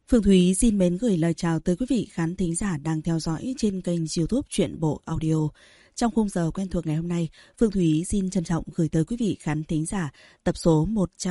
Phương Thúy xin mến gửi lời chào tới quý vị khán thính giả đang theo dõi trên kênh YouTube Truyện Bộ Audio. Trong khung giờ quen thuộc ngày hôm nay, Phương Thúy xin trân trọng gửi tới quý vị khán thính giả tập số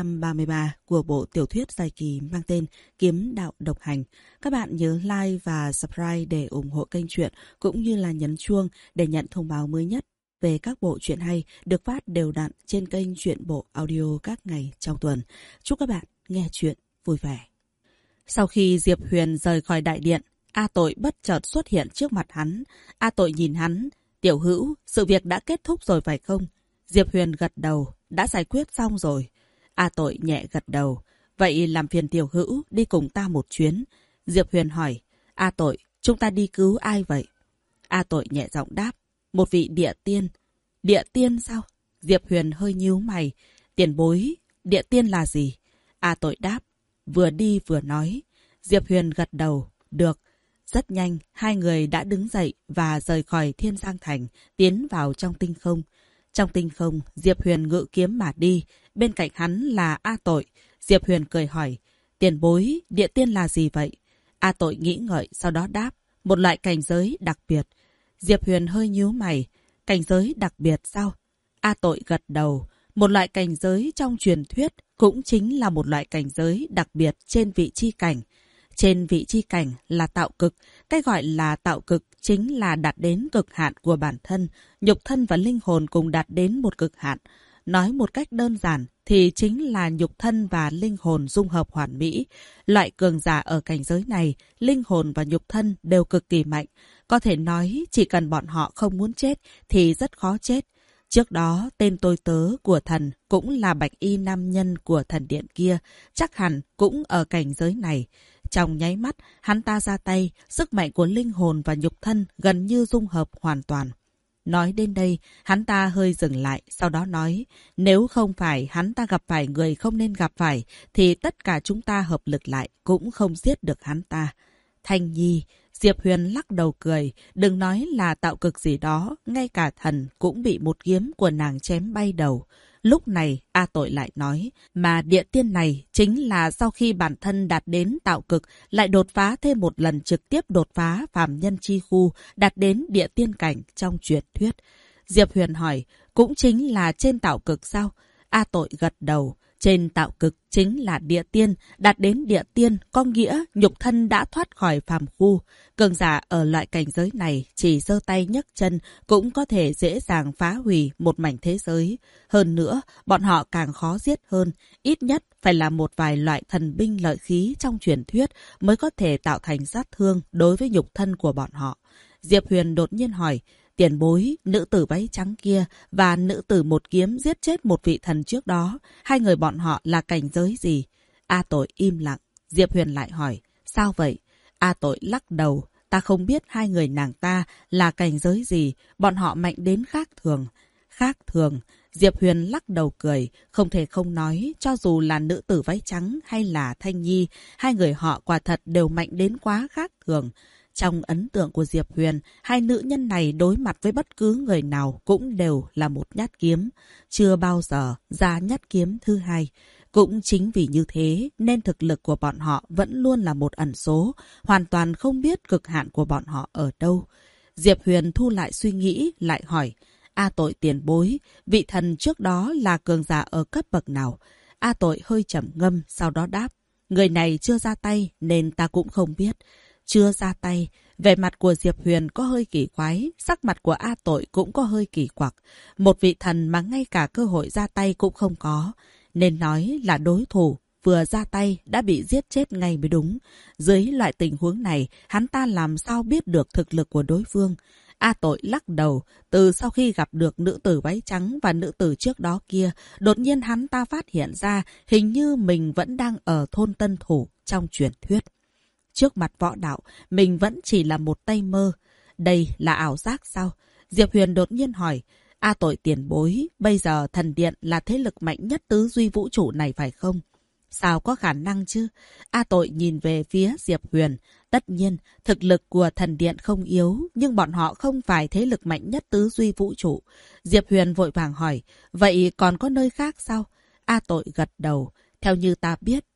133 của bộ tiểu thuyết dài kỳ mang tên Kiếm Đạo Độc Hành. Các bạn nhớ like và subscribe để ủng hộ kênh truyện cũng như là nhấn chuông để nhận thông báo mới nhất về các bộ truyện hay được phát đều đặn trên kênh Truyện Bộ Audio các ngày trong tuần. Chúc các bạn nghe truyện vui vẻ. Sau khi Diệp Huyền rời khỏi đại điện, A Tội bất chợt xuất hiện trước mặt hắn. A Tội nhìn hắn. Tiểu Hữu, sự việc đã kết thúc rồi phải không? Diệp Huyền gật đầu. Đã giải quyết xong rồi. A Tội nhẹ gật đầu. Vậy làm phiền Tiểu Hữu đi cùng ta một chuyến. Diệp Huyền hỏi. A Tội, chúng ta đi cứu ai vậy? A Tội nhẹ giọng đáp. Một vị địa tiên. Địa tiên sao? Diệp Huyền hơi nhíu mày. Tiền bối, địa tiên là gì? A Tội đáp. Vừa đi vừa nói. Diệp Huyền gật đầu. Được. Rất nhanh, hai người đã đứng dậy và rời khỏi Thiên Giang Thành, tiến vào trong tinh không. Trong tinh không, Diệp Huyền ngự kiếm mà đi. Bên cạnh hắn là A Tội. Diệp Huyền cười hỏi. Tiền bối, địa tiên là gì vậy? A Tội nghĩ ngợi, sau đó đáp. Một loại cảnh giới đặc biệt. Diệp Huyền hơi nhíu mày. Cảnh giới đặc biệt sao? A Tội gật đầu. Một loại cảnh giới trong truyền thuyết cũng chính là một loại cảnh giới đặc biệt trên vị chi cảnh. Trên vị chi cảnh là tạo cực. Cái gọi là tạo cực chính là đạt đến cực hạn của bản thân. Nhục thân và linh hồn cùng đạt đến một cực hạn. Nói một cách đơn giản thì chính là nhục thân và linh hồn dung hợp hoàn mỹ. Loại cường giả ở cảnh giới này, linh hồn và nhục thân đều cực kỳ mạnh. Có thể nói chỉ cần bọn họ không muốn chết thì rất khó chết. Trước đó, tên tôi tớ của thần cũng là bạch y nam nhân của thần điện kia, chắc hẳn cũng ở cảnh giới này. Trong nháy mắt, hắn ta ra tay, sức mạnh của linh hồn và nhục thân gần như dung hợp hoàn toàn. Nói đến đây, hắn ta hơi dừng lại, sau đó nói, nếu không phải hắn ta gặp phải người không nên gặp phải, thì tất cả chúng ta hợp lực lại cũng không giết được hắn ta. Thanh Nhi, Diệp Huyền lắc đầu cười, đừng nói là tạo cực gì đó, ngay cả thần cũng bị một kiếm của nàng chém bay đầu. Lúc này, A Tội lại nói, mà địa tiên này chính là sau khi bản thân đạt đến tạo cực, lại đột phá thêm một lần trực tiếp đột phá phàm nhân chi khu, đạt đến địa tiên cảnh trong truyền thuyết. Diệp Huyền hỏi, cũng chính là trên tạo cực sao? A Tội gật đầu. Trên tạo cực chính là địa tiên, đạt đến địa tiên có nghĩa nhục thân đã thoát khỏi phàm khu. Cường giả ở loại cảnh giới này chỉ giơ tay nhấc chân cũng có thể dễ dàng phá hủy một mảnh thế giới. Hơn nữa, bọn họ càng khó giết hơn, ít nhất phải là một vài loại thần binh lợi khí trong truyền thuyết mới có thể tạo thành sát thương đối với nhục thân của bọn họ. Diệp Huyền đột nhiên hỏi, tiền bối, nữ tử váy trắng kia và nữ tử một kiếm giết chết một vị thần trước đó, hai người bọn họ là cảnh giới gì? A Tội im lặng. Diệp Huyền lại hỏi, sao vậy? A Tội lắc đầu, ta không biết hai người nàng ta là cảnh giới gì, bọn họ mạnh đến khác thường. Khác thường. Diệp Huyền lắc đầu cười, không thể không nói, cho dù là nữ tử váy trắng hay là Thanh Nhi, hai người họ quả thật đều mạnh đến quá khác thường. Trong ấn tượng của Diệp Huyền, hai nữ nhân này đối mặt với bất cứ người nào cũng đều là một nhát kiếm. Chưa bao giờ ra nhát kiếm thứ hai. Cũng chính vì như thế nên thực lực của bọn họ vẫn luôn là một ẩn số, hoàn toàn không biết cực hạn của bọn họ ở đâu. Diệp Huyền thu lại suy nghĩ, lại hỏi, A Tội tiền bối, vị thần trước đó là cường giả ở cấp bậc nào? A Tội hơi trầm ngâm, sau đó đáp, người này chưa ra tay nên ta cũng không biết. Chưa ra tay, vẻ mặt của Diệp Huyền có hơi kỳ quái, sắc mặt của A Tội cũng có hơi kỳ quặc. Một vị thần mà ngay cả cơ hội ra tay cũng không có, nên nói là đối thủ, vừa ra tay đã bị giết chết ngay mới đúng. Dưới loại tình huống này, hắn ta làm sao biết được thực lực của đối phương? A Tội lắc đầu, từ sau khi gặp được nữ tử váy trắng và nữ tử trước đó kia, đột nhiên hắn ta phát hiện ra hình như mình vẫn đang ở thôn Tân Thủ trong truyền thuyết. Trước mặt võ đạo, mình vẫn chỉ là một tay mơ. Đây là ảo giác sao? Diệp Huyền đột nhiên hỏi. A Tội tiền bối, bây giờ thần điện là thế lực mạnh nhất tứ duy vũ trụ này phải không? Sao có khả năng chứ? A Tội nhìn về phía Diệp Huyền. Tất nhiên, thực lực của thần điện không yếu, nhưng bọn họ không phải thế lực mạnh nhất tứ duy vũ trụ. Diệp Huyền vội vàng hỏi, vậy còn có nơi khác sao? A Tội gật đầu. Theo như ta biết,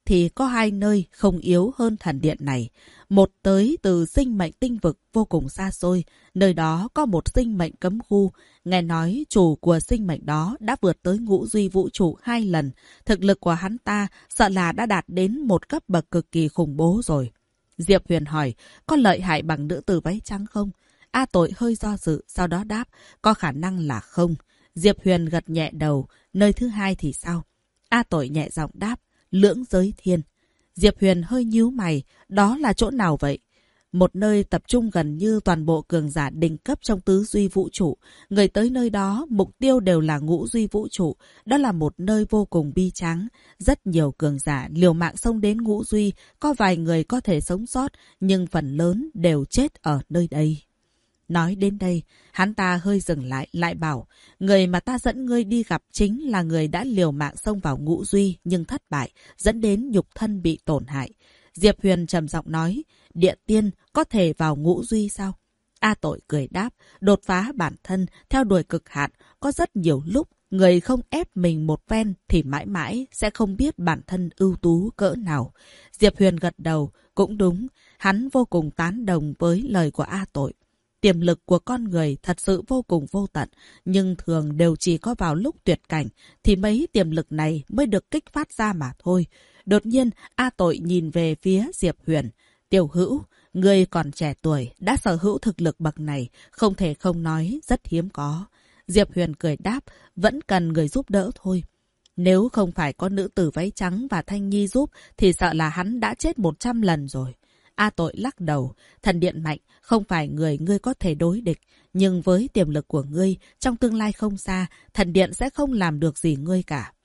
thì có hai nơi không yếu hơn thần điện này. Một tới từ sinh mệnh tinh vực vô cùng xa xôi, nơi đó có một sinh mệnh cấm khu. Nghe nói chủ của sinh mệnh đó đã vượt tới ngũ duy vũ trụ 2 lần. Thực lực của hắn ta sợ là đã đạt đến một cấp bậc cực kỳ khủng bố rồi. Diệp Huyền hỏi, có lợi hại bằng nữ tử váy trắng không? A Tội hơi do dự, sau đó đáp, có khả năng là không. Diệp Huyền gật nhẹ đầu, nơi thứ hai thì sao? A Tội nhẹ giọng đáp, lưỡng giới thiên. Diệp Huyền hơi nhíu mày, đó là chỗ nào vậy? Một nơi tập trung gần như toàn bộ cường giả đỉnh cấp trong tứ duy vũ trụ. Người tới nơi đó, mục tiêu đều là ngũ duy vũ trụ. Đó là một nơi vô cùng bi tráng. Rất nhiều cường giả liều mạng xông đến ngũ duy. Có vài người có thể sống sót, nhưng phần lớn đều chết ở nơi đây. Nói đến đây, hắn ta hơi dừng lại, lại bảo, người mà ta dẫn ngươi đi gặp chính là người đã liều mạng xông vào ngũ duy nhưng thất bại, dẫn đến nhục thân bị tổn hại. Diệp Huyền trầm giọng nói, địa tiên có thể vào ngũ duy sao? A Tội cười đáp, đột phá bản thân, theo đuổi cực hạn, có rất nhiều lúc, người không ép mình một phen thì mãi mãi sẽ không biết bản thân ưu tú cỡ nào. Diệp Huyền gật đầu, cũng đúng, hắn vô cùng tán đồng với lời của A Tội. Tiềm lực của con người thật sự vô cùng vô tận, nhưng thường đều chỉ có vào lúc tuyệt cảnh thì mấy tiềm lực này mới được kích phát ra mà thôi. Đột nhiên, A Tội nhìn về phía Diệp Huyền. Tiểu Hữu, ngươi còn trẻ tuổi, đã sở hữu thực lực bậc này, không thể không nói rất hiếm có. Diệp Huyền cười đáp, vẫn cần người giúp đỡ thôi. Nếu không phải có nữ tử váy trắng và Thanh Nhi giúp thì sợ là hắn đã chết 100 lần rồi. A Tội lắc đầu, thần điện mạnh, không phải người ngươi có thể đối địch. Nhưng với tiềm lực của ngươi, trong tương lai không xa, thần điện sẽ không làm được gì ngươi cả.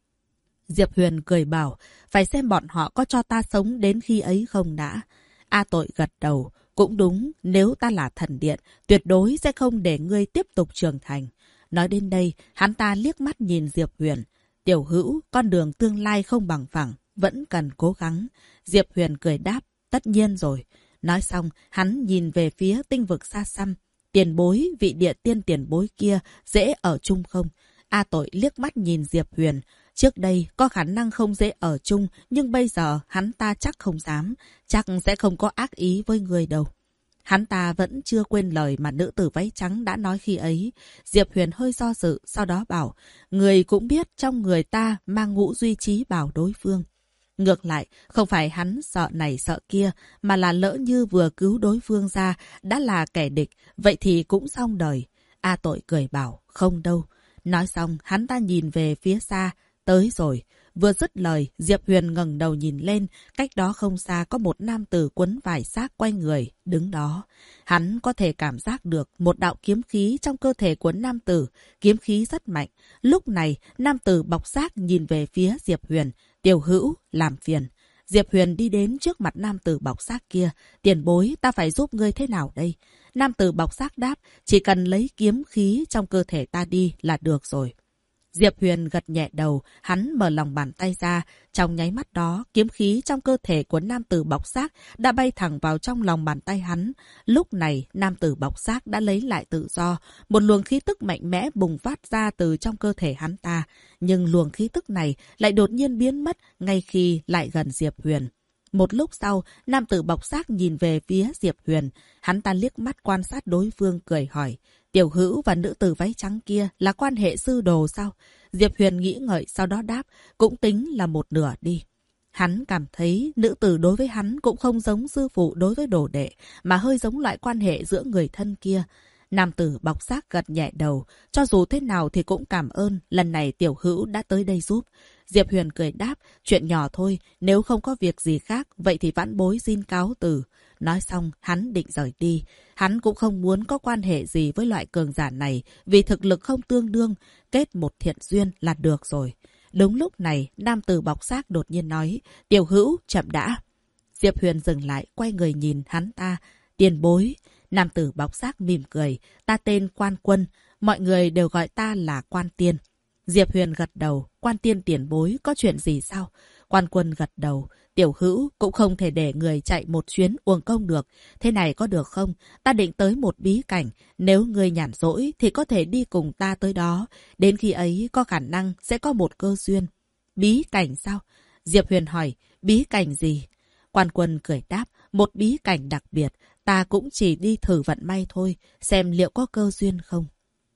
Diệp Huyền cười bảo, phải xem bọn họ có cho ta sống đến khi ấy không đã. A Tội gật đầu, cũng đúng, nếu ta là thần điện, tuyệt đối sẽ không để ngươi tiếp tục trưởng thành. Nói đến đây, hắn ta liếc mắt nhìn Diệp Huyền. Tiểu Hữu, con đường tương lai không bằng phẳng, vẫn cần cố gắng. Diệp Huyền cười đáp, tất nhiên rồi. Nói xong, hắn nhìn về phía tinh vực xa xăm. Tiền bối, vị địa tiên tiền bối kia, dễ ở chung không? A Tội liếc mắt nhìn Diệp Huyền. Trước đây có khả năng không dễ ở chung, nhưng bây giờ hắn ta chắc không dám, chắc sẽ không có ác ý với người đâu. Hắn ta vẫn chưa quên lời mà nữ tử váy trắng đã nói khi ấy. Diệp Huyền hơi do dự, sau đó bảo, người cũng biết trong người ta mang ngũ duy trí bảo đối phương. Ngược lại, không phải hắn sợ này sợ kia, mà là lỡ như vừa cứu đối phương ra, đã là kẻ địch, vậy thì cũng xong đời. A Tội cười bảo, không đâu. Nói xong, hắn ta nhìn về phía xa, tới rồi. Vừa dứt lời, Diệp Huyền ngẩng đầu nhìn lên, cách đó không xa có một nam tử quấn vải xác quay người, đứng đó. Hắn có thể cảm giác được một đạo kiếm khí trong cơ thể của nam tử, kiếm khí rất mạnh. Lúc này, nam tử bọc xác nhìn về phía Diệp Huyền, Tiểu Hữu, làm phiền. Diệp Huyền đi đến trước mặt nam tử bọc xác kia, tiền bối, ta phải giúp ngươi thế nào đây? Nam tử bọc xác đáp, chỉ cần lấy kiếm khí trong cơ thể ta đi là được rồi. Diệp Huyền gật nhẹ đầu, hắn mở lòng bàn tay ra. Trong nháy mắt đó, kiếm khí trong cơ thể của nam tử bọc xác đã bay thẳng vào trong lòng bàn tay hắn. Lúc này, nam tử bọc xác đã lấy lại tự do. Một luồng khí tức mạnh mẽ bùng phát ra từ trong cơ thể hắn ta. Nhưng luồng khí tức này lại đột nhiên biến mất ngay khi lại gần Diệp Huyền. Một lúc sau, nam tử bọc xác nhìn về phía Diệp Huyền. Hắn ta liếc mắt quan sát đối phương cười hỏi. Tiểu Hữu và nữ tử váy trắng kia là quan hệ sư đồ sao? Diệp Huyền nghĩ ngợi sau đó đáp, cũng tính là một nửa đi. Hắn cảm thấy nữ tử đối với hắn cũng không giống sư phụ đối với đồ đệ, mà hơi giống loại quan hệ giữa người thân kia. Nam tử bọc xác gật nhẹ đầu, cho dù thế nào thì cũng cảm ơn, lần này Tiểu Hữu đã tới đây giúp. Diệp Huyền cười đáp, chuyện nhỏ thôi, nếu không có việc gì khác, vậy thì vãn bối xin cáo từ. Nói xong, hắn định rời đi. Hắn cũng không muốn có quan hệ gì với loại cường giả này, vì thực lực không tương đương, kết một thiện duyên là được rồi. Đúng lúc này, nam tử bọc xác đột nhiên nói, Tiểu Hữu, chậm đã. Diệp Huyền dừng lại, quay người nhìn hắn ta, tiền bối. Nam tử bọc xác mỉm cười, ta tên Quan Quân, mọi người đều gọi ta là Quan Tiên. Diệp Huyền gật đầu, Quan Tiên tiền bối, có chuyện gì sao? Quan Quân gật đầu, Tiểu Hữu cũng không thể để người chạy một chuyến uổng công được. Thế này có được không? Ta định tới một bí cảnh, nếu người nhàn rỗi thì có thể đi cùng ta tới đó. Đến khi ấy có khả năng sẽ có một cơ duyên. Bí cảnh sao? Diệp Huyền hỏi, Bí cảnh gì? Quan Quân cười đáp, một bí cảnh đặc biệt, ta cũng chỉ đi thử vận may thôi, xem liệu có cơ duyên không.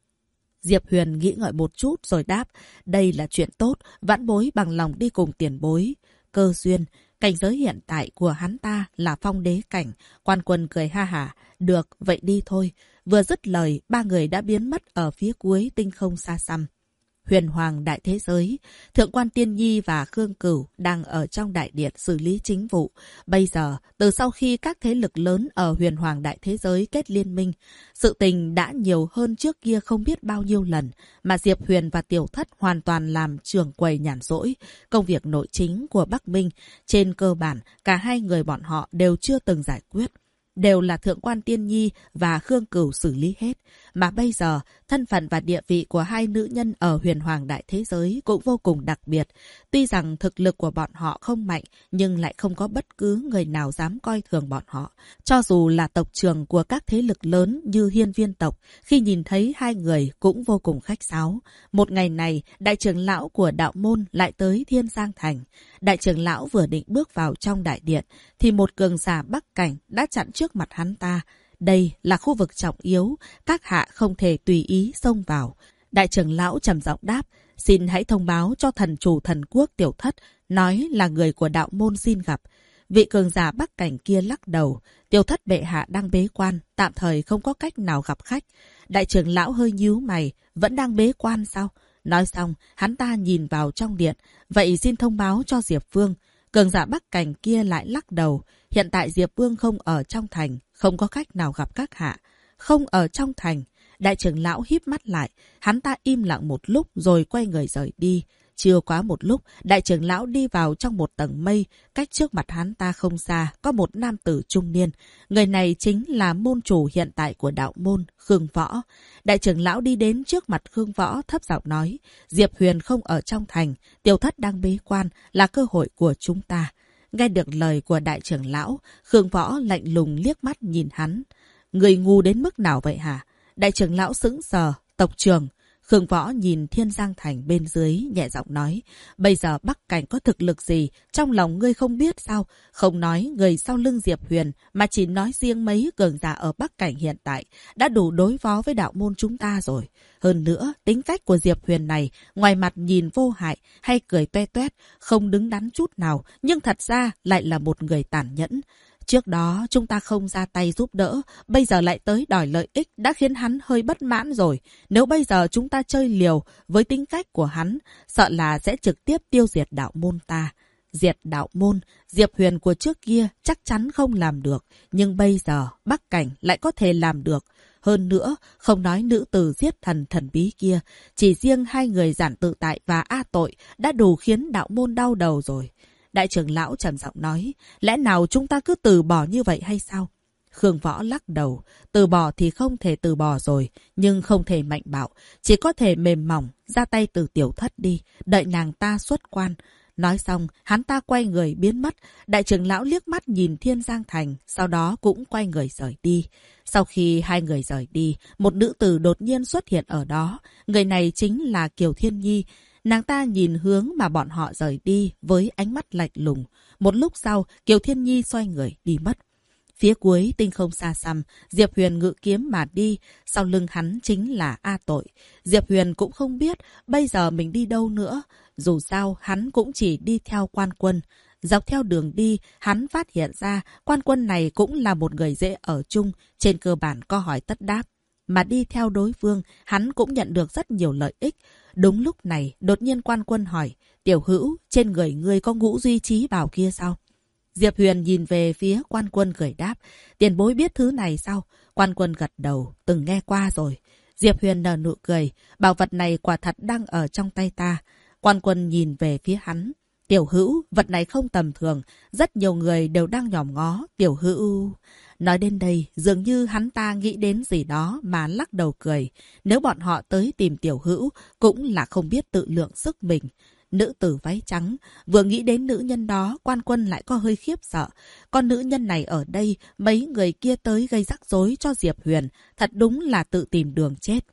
Diệp Huyền nghĩ ngợi một chút rồi đáp, đây là chuyện tốt, vãn bối bằng lòng đi cùng tiền bối. Cơ duyên, cảnh giới hiện tại của hắn ta là phong đế cảnh. Quan Quân cười ha hả, được, vậy đi thôi. Vừa dứt lời, ba người đã biến mất ở phía cuối tinh không xa xăm. Huyền Hoàng đại thế giới, Thượng quan Tiên Nhi và Khương Cửu đang ở trong đại điện xử lý chính vụ. Bây giờ, từ sau khi các thế lực lớn ở Huyền Hoàng đại thế giới kết liên minh, sự tình đã nhiều hơn trước kia không biết bao nhiêu lần, mà Diệp Huyền và Tiểu Thất hoàn toàn làm trưởng quầy nhàn rỗi. Công việc nội chính của Bắc Minh, trên cơ bản, cả hai người bọn họ đều chưa từng giải quyết. Đều là Thượng quan Tiên Nhi và Khương Cửu xử lý hết. Mà bây giờ, thân phận và địa vị của hai nữ nhân ở Huyền Hoàng đại thế giới cũng vô cùng đặc biệt. Tuy rằng thực lực của bọn họ không mạnh, nhưng lại không có bất cứ người nào dám coi thường bọn họ. Cho dù là tộc trưởng của các thế lực lớn như Hiên Viên tộc, khi nhìn thấy hai người cũng vô cùng khách sáo. Một ngày này, đại trưởng lão của đạo môn lại tới Thiên Giang Thành. Đại trưởng lão vừa định bước vào trong đại điện, thì một cường giả Bắc Cảnh đã chặn trước mặt hắn ta. Đây là khu vực trọng yếu, các hạ không thể tùy ý xông vào. Đại trưởng lão trầm giọng đáp, xin hãy thông báo cho thần chủ thần quốc Tiểu Thất, nói là người của đạo môn xin gặp. Vị cường giả Bắc Cảnh kia lắc đầu, Tiểu Thất bệ hạ đang bế quan, tạm thời không có cách nào gặp khách. Đại trưởng lão hơi nhíu mày, vẫn đang bế quan sao? Nói xong, hắn ta nhìn vào trong điện, vậy xin thông báo cho Diệp Vương. Cường giả Bắc Cảnh kia lại lắc đầu, hiện tại Diệp Vương không ở trong thành, không có cách nào gặp các hạ. Không ở trong thành. Đại trưởng lão híp mắt lại, hắn ta im lặng một lúc rồi quay người rời đi. Chưa quá một lúc, đại trưởng lão đi vào trong một tầng mây, cách trước mặt hắn ta không xa, có một nam tử trung niên. Người này chính là môn chủ hiện tại của đạo môn, Khương Võ. Đại trưởng lão đi đến trước mặt Khương Võ thấp giọng nói, Diệp Huyền không ở trong thành, Tiểu Thất đang bế quan, là cơ hội của chúng ta. Nghe được lời của đại trưởng lão, Khương Võ lạnh lùng liếc mắt nhìn hắn. Người ngu đến mức nào vậy hả? Đại trưởng lão sững sờ, tộc trưởng. Khương Võ nhìn Thiên Giang Thành bên dưới, nhẹ giọng nói, bây giờ Bắc Cảnh có thực lực gì, trong lòng ngươi không biết sao? Không nói người sau lưng Diệp Huyền, mà chỉ nói riêng mấy cường giả ở Bắc Cảnh hiện tại, đã đủ đối phó với đạo môn chúng ta rồi. Hơn nữa, tính cách của Diệp Huyền này, ngoài mặt nhìn vô hại, hay cười toe toét, không đứng đắn chút nào, nhưng thật ra lại là một người tàn nhẫn. Trước đó chúng ta không ra tay giúp đỡ, bây giờ lại tới đòi lợi ích đã khiến hắn hơi bất mãn rồi. Nếu bây giờ chúng ta chơi liều với tính cách của hắn, sợ là sẽ trực tiếp tiêu diệt đạo môn ta. Diệt đạo môn, Diệp Huyền của trước kia chắc chắn không làm được, nhưng bây giờ Bắc Cảnh lại có thể làm được. Hơn nữa, không nói nữ tử giết thần thần bí kia, chỉ riêng hai người Giản Tự Tại và A Tội đã đủ khiến đạo môn đau đầu rồi. Đại trưởng lão trầm giọng nói, lẽ nào chúng ta cứ từ bỏ như vậy hay sao? Khương Võ lắc đầu, từ bỏ thì không thể từ bỏ rồi, nhưng không thể mạnh bạo, chỉ có thể mềm mỏng, ra tay từ Tiểu Thất đi, đợi nàng ta xuất quan. Nói xong, hắn ta quay người biến mất, đại trưởng lão liếc mắt nhìn Thiên Giang Thành, sau đó cũng quay người rời đi. Sau khi hai người rời đi, một nữ tử đột nhiên xuất hiện ở đó, người này chính là Kiều Thiên Nhi. Nàng ta nhìn hướng mà bọn họ rời đi với ánh mắt lạnh lùng. Một lúc sau, Kiều Thiên Nhi xoay người đi mất. Phía cuối tinh không xa xăm, Diệp Huyền ngự kiếm mà đi, sau lưng hắn chính là A Tội. Diệp Huyền cũng không biết bây giờ mình đi đâu nữa, dù sao hắn cũng chỉ đi theo Quan Quân. Dọc theo đường đi, hắn phát hiện ra Quan Quân này cũng là một người dễ ở chung, trên cơ bản có hỏi tất đáp. Mà đi theo đối phương, hắn cũng nhận được rất nhiều lợi ích. Đúng lúc này, đột nhiên Quan Quân hỏi, Tiểu Hữu, trên người ngươi có ngũ duy trí bảo kia sao? Diệp Huyền nhìn về phía Quan Quân cười đáp, tiền bối biết thứ này sao? Quan Quân gật đầu, từng nghe qua rồi. Diệp Huyền nở nụ cười, bảo vật này quả thật đang ở trong tay ta. Quan Quân nhìn về phía hắn, Tiểu Hữu, vật này không tầm thường, rất nhiều người đều đang nhòm ngó, Tiểu Hữu... Nói đến đây, dường như hắn ta nghĩ đến gì đó mà lắc đầu cười. Nếu bọn họ tới tìm Tiểu Hữu, cũng là không biết tự lượng sức mình. Nữ tử váy trắng, vừa nghĩ đến nữ nhân đó, Quan Quân lại có hơi khiếp sợ. Con nữ nhân này ở đây, mấy người kia tới gây rắc rối cho Diệp Huyền, thật đúng là tự tìm đường chết.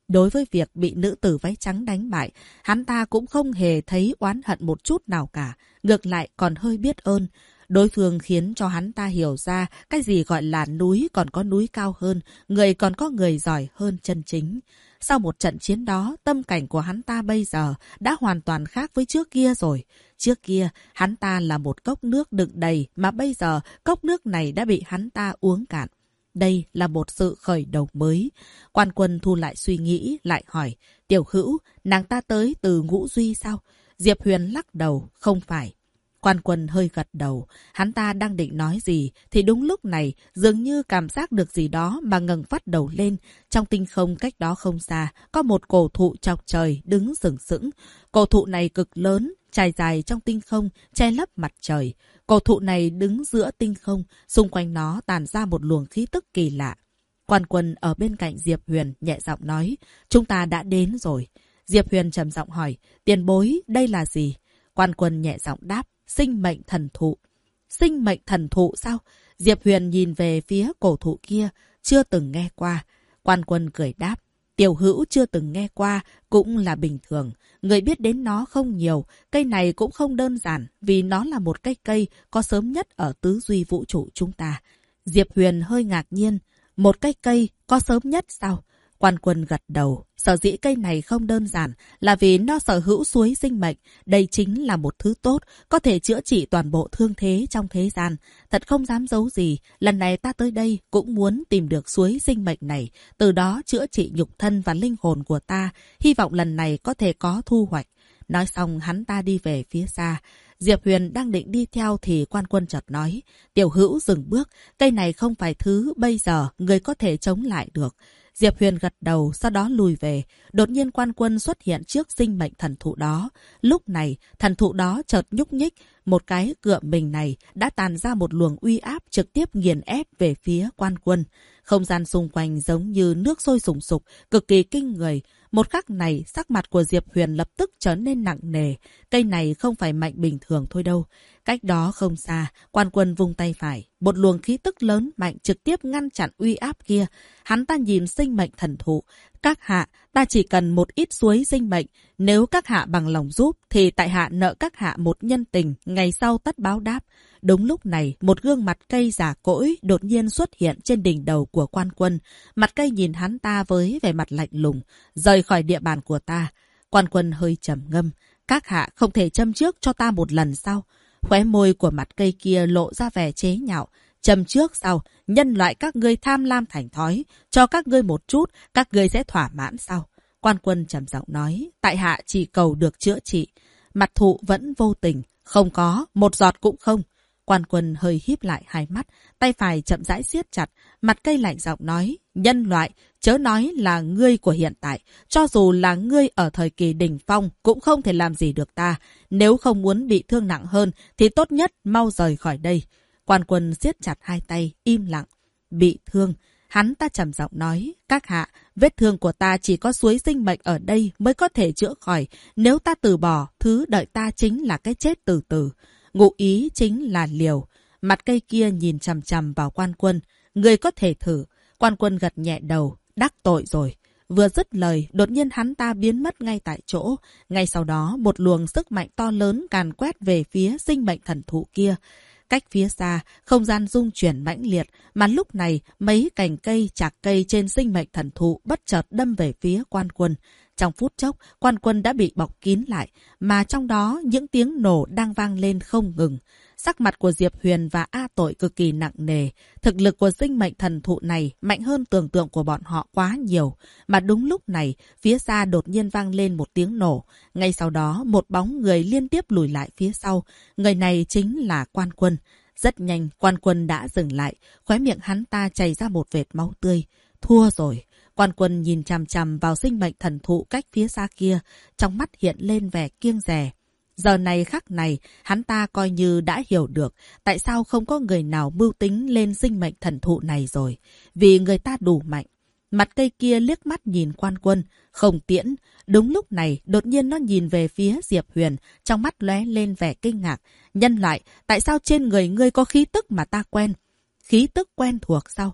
Đối với việc bị nữ tử váy trắng đánh bại, hắn ta cũng không hề thấy oán hận một chút nào cả, ngược lại còn hơi biết ơn. Đối phương khiến cho hắn ta hiểu ra cái gì gọi là núi còn có núi cao hơn, người còn có người giỏi hơn chân chính. Sau một trận chiến đó, tâm cảnh của hắn ta bây giờ đã hoàn toàn khác với trước kia rồi. Trước kia, hắn ta là một cốc nước đựng đầy, mà bây giờ cốc nước này đã bị hắn ta uống cạn. Đây là một sự khởi đầu mới. Quan Quân thu lại suy nghĩ, lại hỏi, Tiểu Hữu, nàng ta tới từ Ngũ Duy sao? Diệp Huyền lắc đầu, không phải. Quan Quân hơi gật đầu, hắn ta đang định nói gì, thì đúng lúc này, dường như cảm giác được gì đó mà ngẩng phát đầu lên. Trong tinh không cách đó không xa, có một cổ thụ chọc trời đứng sừng sững. Cổ thụ này cực lớn, trải dài trong tinh không, che lấp mặt trời. Cổ thụ này đứng giữa tinh không, xung quanh nó tàn ra một luồng khí tức kỳ lạ. Quan Quân ở bên cạnh Diệp Huyền nhẹ giọng nói, chúng ta đã đến rồi. Diệp Huyền trầm giọng hỏi, tiền bối, đây là gì? Quan Quân nhẹ giọng đáp, sinh mệnh thần thụ. Sinh mệnh thần thụ sao? Diệp Huyền nhìn về phía cổ thụ kia, chưa từng nghe qua. Quan Quân cười đáp, Tiểu Hữu chưa từng nghe qua cũng là bình thường. Người biết đến nó không nhiều, cây này cũng không đơn giản vì nó là một cái cây có sớm nhất ở tứ duy vũ trụ chúng ta. Diệp Huyền hơi ngạc nhiên, một cái cây có sớm nhất sao? Quan Quân gật đầu, sở dĩ cây này không đơn giản là vì nó sở hữu suối sinh mệnh. Đây chính là một thứ tốt, có thể chữa trị toàn bộ thương thế trong thế gian. Thật không dám giấu gì, lần này ta tới đây cũng muốn tìm được suối sinh mệnh này, từ đó chữa trị nhục thân và linh hồn của ta. Hy vọng lần này có thể có thu hoạch. Nói xong hắn ta đi về phía xa. Diệp Huyền đang định đi theo thì Quan Quân chợt nói, Tiểu Hữu dừng bước, cây này không phải thứ bây giờ người có thể chống lại được. Diệp Huyền gật đầu, sau đó lùi về. Đột nhiên Quan Quân xuất hiện trước sinh mệnh thần thụ đó. Lúc này, thần thụ đó chợt nhúc nhích. Một cái cựa mình này đã tàn ra một luồng uy áp trực tiếp nghiền ép về phía Quan Quân. Không gian xung quanh giống như nước sôi sùng sục, cực kỳ kinh người. Một khắc này, sắc mặt của Diệp Huyền lập tức trở nên nặng nề. Cây này không phải mạnh bình thường thôi đâu. Cách đó không xa, Quan Quân vung tay phải. Một luồng khí tức lớn mạnh trực tiếp ngăn chặn uy áp kia. Hắn ta nhìn sinh mệnh thần thụ. Các hạ, ta chỉ cần một ít suối sinh mệnh. Nếu các hạ bằng lòng giúp, thì tại hạ nợ các hạ một nhân tình, ngày sau tất báo đáp. Đúng lúc này, một gương mặt cây già cỗi đột nhiên xuất hiện trên đỉnh đầu của Quan Quân. Mặt cây nhìn hắn ta với vẻ mặt lạnh lùng. Rời khỏi địa bàn của ta. Quan Quân hơi trầm ngâm. Các hạ không thể châm trước cho ta một lần sao? Khóe môi của mặt cây kia lộ ra vẻ chế nhạo. Châm trước sao? Nhân loại các ngươi tham lam thành thói. Cho các ngươi một chút, các ngươi sẽ thỏa mãn sao? Quan Quân trầm giọng nói. Tại hạ chỉ cầu được chữa trị. Mặt thụ vẫn vô tình. Không có, một giọt cũng không. Quan Quân hơi híp lại hai mắt, tay phải chậm rãi siết chặt, mặt cây lạnh giọng nói, nhân loại, chớ nói là ngươi của hiện tại, cho dù là ngươi ở thời kỳ đỉnh phong cũng không thể làm gì được ta, nếu không muốn bị thương nặng hơn thì tốt nhất mau rời khỏi đây. Quan Quân siết chặt hai tay, im lặng. Bị thương, hắn ta trầm giọng nói, các hạ, vết thương của ta chỉ có suối sinh mệnh ở đây mới có thể chữa khỏi, nếu ta từ bỏ, thứ đợi ta chính là cái chết từ từ. Ngụ ý chính là liều. Mặt cây kia nhìn chằm chằm vào Quan Quân. Người có thể thử. Quan Quân gật nhẹ đầu. Đắc tội rồi. Vừa dứt lời, đột nhiên hắn ta biến mất ngay tại chỗ. Ngay sau đó, một luồng sức mạnh to lớn càn quét về phía sinh mệnh thần thụ kia. Cách phía xa, không gian rung chuyển mãnh liệt, mà lúc này mấy cành cây, chạc cây trên sinh mệnh thần thụ bất chợt đâm về phía Quan Quân. Trong phút chốc, Quan Quân đã bị bọc kín lại, mà trong đó những tiếng nổ đang vang lên không ngừng. Sắc mặt của Diệp Huyền và A Tội cực kỳ nặng nề. Thực lực của sinh mệnh thần thụ này mạnh hơn tưởng tượng của bọn họ quá nhiều. Mà đúng lúc này, phía xa đột nhiên vang lên một tiếng nổ. Ngay sau đó, một bóng người liên tiếp lùi lại phía sau. Người này chính là Quan Quân. Rất nhanh, Quan Quân đã dừng lại. Khóe miệng hắn ta chảy ra một vệt máu tươi. Thua rồi. Quan Quân nhìn chằm chằm vào sinh mệnh thần thụ cách phía xa kia. Trong mắt hiện lên vẻ kiêng dè. Giờ này khắc này, hắn ta coi như đã hiểu được tại sao không có người nào mưu tính lên sinh mệnh thần thụ này rồi. Vì người ta đủ mạnh. Mặt cây kia liếc mắt nhìn Quan Quân, không tiễn. Đúng lúc này, đột nhiên nó nhìn về phía Diệp Huyền, trong mắt lóe lên vẻ kinh ngạc. Nhân loại, tại sao trên người ngươi có khí tức mà ta quen? Khí tức quen thuộc sao?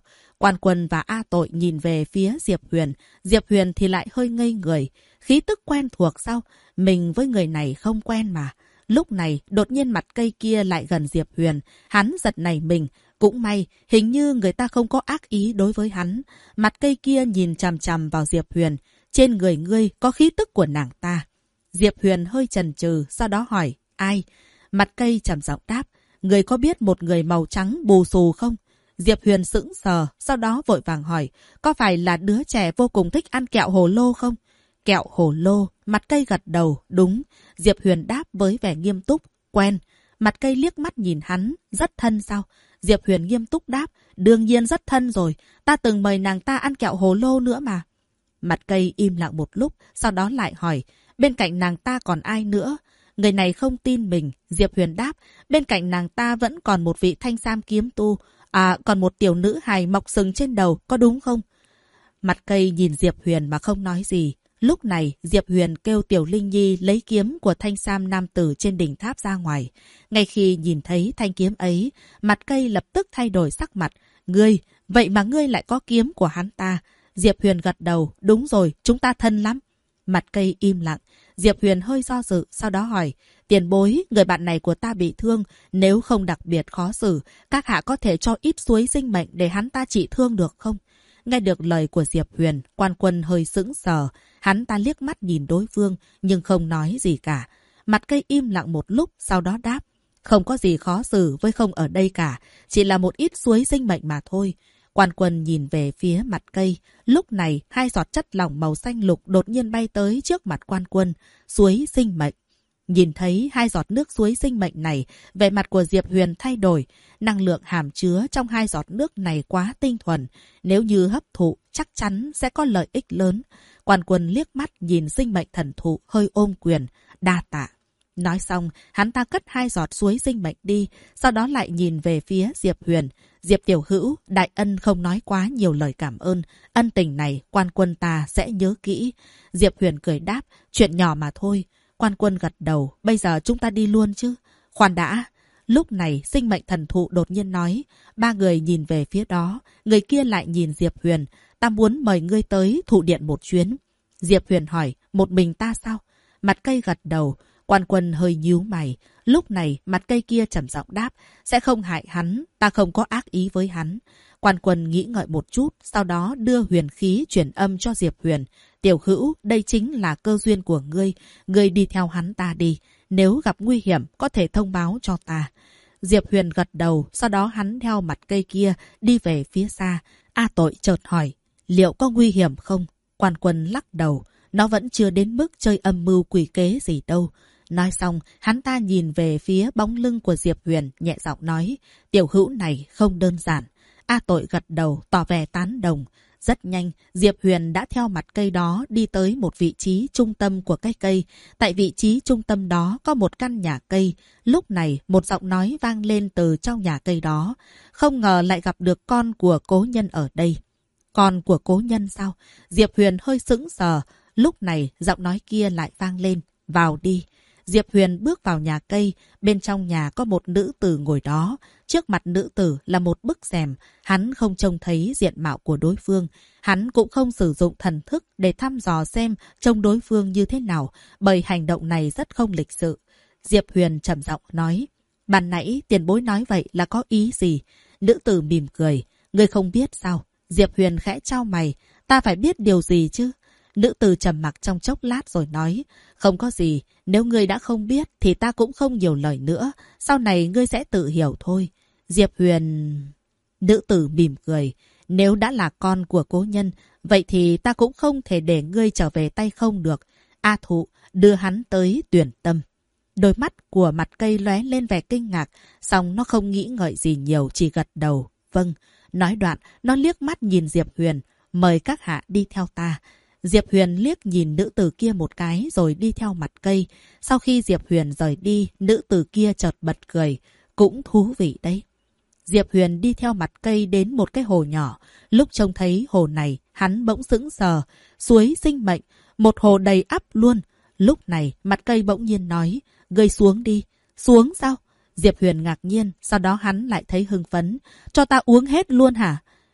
Quan Quân và A Tội nhìn về phía Diệp Huyền. Diệp Huyền thì lại hơi ngây người. Khí tức quen thuộc sao? Mình với người này không quen mà. Lúc này, đột nhiên mặt cây kia lại gần Diệp Huyền. Hắn giật nảy mình. Cũng may, hình như người ta không có ác ý đối với hắn. Mặt cây kia nhìn chằm chằm vào Diệp Huyền. Trên người ngươi có khí tức của nàng ta. Diệp Huyền hơi chần chừ, sau đó hỏi, ai? Mặt cây trầm giọng đáp, người có biết một người màu trắng bù xù không? Diệp Huyền sững sờ, sau đó vội vàng hỏi, có phải là đứa trẻ vô cùng thích ăn kẹo hồ lô không? Kẹo hồ lô, mặt cây gật đầu, đúng. Diệp Huyền đáp với vẻ nghiêm túc, quen. Mặt cây liếc mắt nhìn hắn, rất thân sao? Diệp Huyền nghiêm túc đáp, đương nhiên rất thân rồi, ta từng mời nàng ta ăn kẹo hồ lô nữa mà. Mặt cây im lặng một lúc, sau đó lại hỏi, bên cạnh nàng ta còn ai nữa? Người này không tin mình. Diệp Huyền đáp, bên cạnh nàng ta vẫn còn một vị thanh sam kiếm tu. À, còn một tiểu nữ hài mọc sừng trên đầu, có đúng không? Mặt cây nhìn Diệp Huyền mà không nói gì. Lúc này, Diệp Huyền kêu Tiểu Linh Nhi lấy kiếm của thanh sam nam tử trên đỉnh tháp ra ngoài. Ngay khi nhìn thấy thanh kiếm ấy, mặt cây lập tức thay đổi sắc mặt. Ngươi, vậy mà ngươi lại có kiếm của hắn ta. Diệp Huyền gật đầu, đúng rồi, chúng ta thân lắm. Mặt cây im lặng. Diệp Huyền hơi do dự, sau đó hỏi, tiền bối, người bạn này của ta bị thương, nếu không đặc biệt khó xử, các hạ có thể cho ít suối sinh mệnh để hắn ta trị thương được không? Nghe được lời của Diệp Huyền, Quan Quân hơi sững sờ, hắn ta liếc mắt nhìn đối phương, nhưng không nói gì cả. Mặt cây im lặng một lúc, sau đó đáp, không có gì khó xử với không ở đây cả, chỉ là một ít suối sinh mệnh mà thôi. Quan Quân nhìn về phía mặt cây. Lúc này, hai giọt chất lỏng màu xanh lục đột nhiên bay tới trước mặt Quan Quân. Suối sinh mệnh. Nhìn thấy hai giọt nước suối sinh mệnh này, vẻ mặt của Diệp Huyền thay đổi. Năng lượng hàm chứa trong hai giọt nước này quá tinh thuần. Nếu như hấp thụ, chắc chắn sẽ có lợi ích lớn. Quan Quân liếc mắt nhìn sinh mệnh thần thụ, hơi ôm quyền. Đa tạ. Nói xong, hắn ta cất hai giọt suối sinh mệnh đi, sau đó lại nhìn về phía Diệp Huyền. Diệp tiểu hữu, đại ân không nói quá nhiều lời cảm ơn. Ân tình này, Quan Quân ta sẽ nhớ kỹ. Diệp Huyền cười đáp, chuyện nhỏ mà thôi. Quan Quân gật đầu, bây giờ chúng ta đi luôn chứ. Khoan đã. Lúc này, sinh mệnh thần thụ đột nhiên nói. Ba người nhìn về phía đó, người kia lại nhìn Diệp Huyền. Ta muốn mời ngươi tới thụ điện một chuyến. Diệp Huyền hỏi, một mình ta sao? Mặt cây gật đầu. Quan Quân hơi nhíu mày. Lúc này, mặt cây kia trầm giọng đáp, sẽ không hại hắn, ta không có ác ý với hắn. Quan Quân nghĩ ngợi một chút, sau đó đưa huyền khí truyền âm cho Diệp Huyền. Tiểu hữu, đây chính là cơ duyên của ngươi. Ngươi đi theo hắn ta đi. Nếu gặp nguy hiểm, có thể thông báo cho ta. Diệp Huyền gật đầu, sau đó hắn theo mặt cây kia, đi về phía xa. A Tội chợt hỏi, liệu có nguy hiểm không? Quan Quân lắc đầu, nó vẫn chưa đến mức chơi âm mưu quỷ kế gì đâu. Nói xong, hắn ta nhìn về phía bóng lưng của Diệp Huyền, nhẹ giọng nói, tiểu hữu này không đơn giản. A Tội gật đầu, tỏ vẻ tán đồng. Rất nhanh, Diệp Huyền đã theo mặt cây đó đi tới một vị trí trung tâm của cái cây. Tại vị trí trung tâm đó có một căn nhà cây. Lúc này, một giọng nói vang lên từ trong nhà cây đó. Không ngờ lại gặp được con của cố nhân ở đây. Con của cố nhân sao? Diệp Huyền hơi sững sờ. Lúc này, giọng nói kia lại vang lên. Vào đi. Diệp Huyền bước vào nhà cây, bên trong nhà có một nữ tử ngồi đó. Trước mặt nữ tử là một bức rèm, hắn không trông thấy diện mạo của đối phương. Hắn cũng không sử dụng thần thức để thăm dò xem trông đối phương như thế nào, bởi hành động này rất không lịch sự. Diệp Huyền trầm giọng nói, ban nãy tiền bối nói vậy là có ý gì? Nữ tử mỉm cười, ngươi không biết sao? Diệp Huyền khẽ chau mày, ta phải biết điều gì chứ? Nữ tử trầm mặc trong chốc lát rồi nói, không có gì, nếu ngươi đã không biết thì ta cũng không nhiều lời nữa, sau này ngươi sẽ tự hiểu thôi. Diệp Huyền... Nữ tử mỉm cười, nếu đã là con của cố nhân, vậy thì ta cũng không thể để ngươi trở về tay không được. A Thụ, đưa hắn tới Tuyển Tâm. Đôi mắt của mặt cây lóe lên vẻ kinh ngạc, song nó không nghĩ ngợi gì nhiều, chỉ gật đầu. Vâng, nói đoạn, nó liếc mắt nhìn Diệp Huyền, mời các hạ đi theo ta. Diệp Huyền liếc nhìn nữ tử kia một cái rồi đi theo mặt cây. Sau khi Diệp Huyền rời đi, nữ tử kia chợt bật cười. Cũng thú vị đấy. Diệp Huyền đi theo mặt cây đến một cái hồ nhỏ. Lúc trông thấy hồ này, hắn bỗng sững sờ. Suối sinh mệnh, một hồ đầy ắp luôn. Lúc này, mặt cây bỗng nhiên nói, ngươi xuống đi. Xuống sao? Diệp Huyền ngạc nhiên, sau đó hắn lại thấy hưng phấn. Cho ta uống hết luôn hả?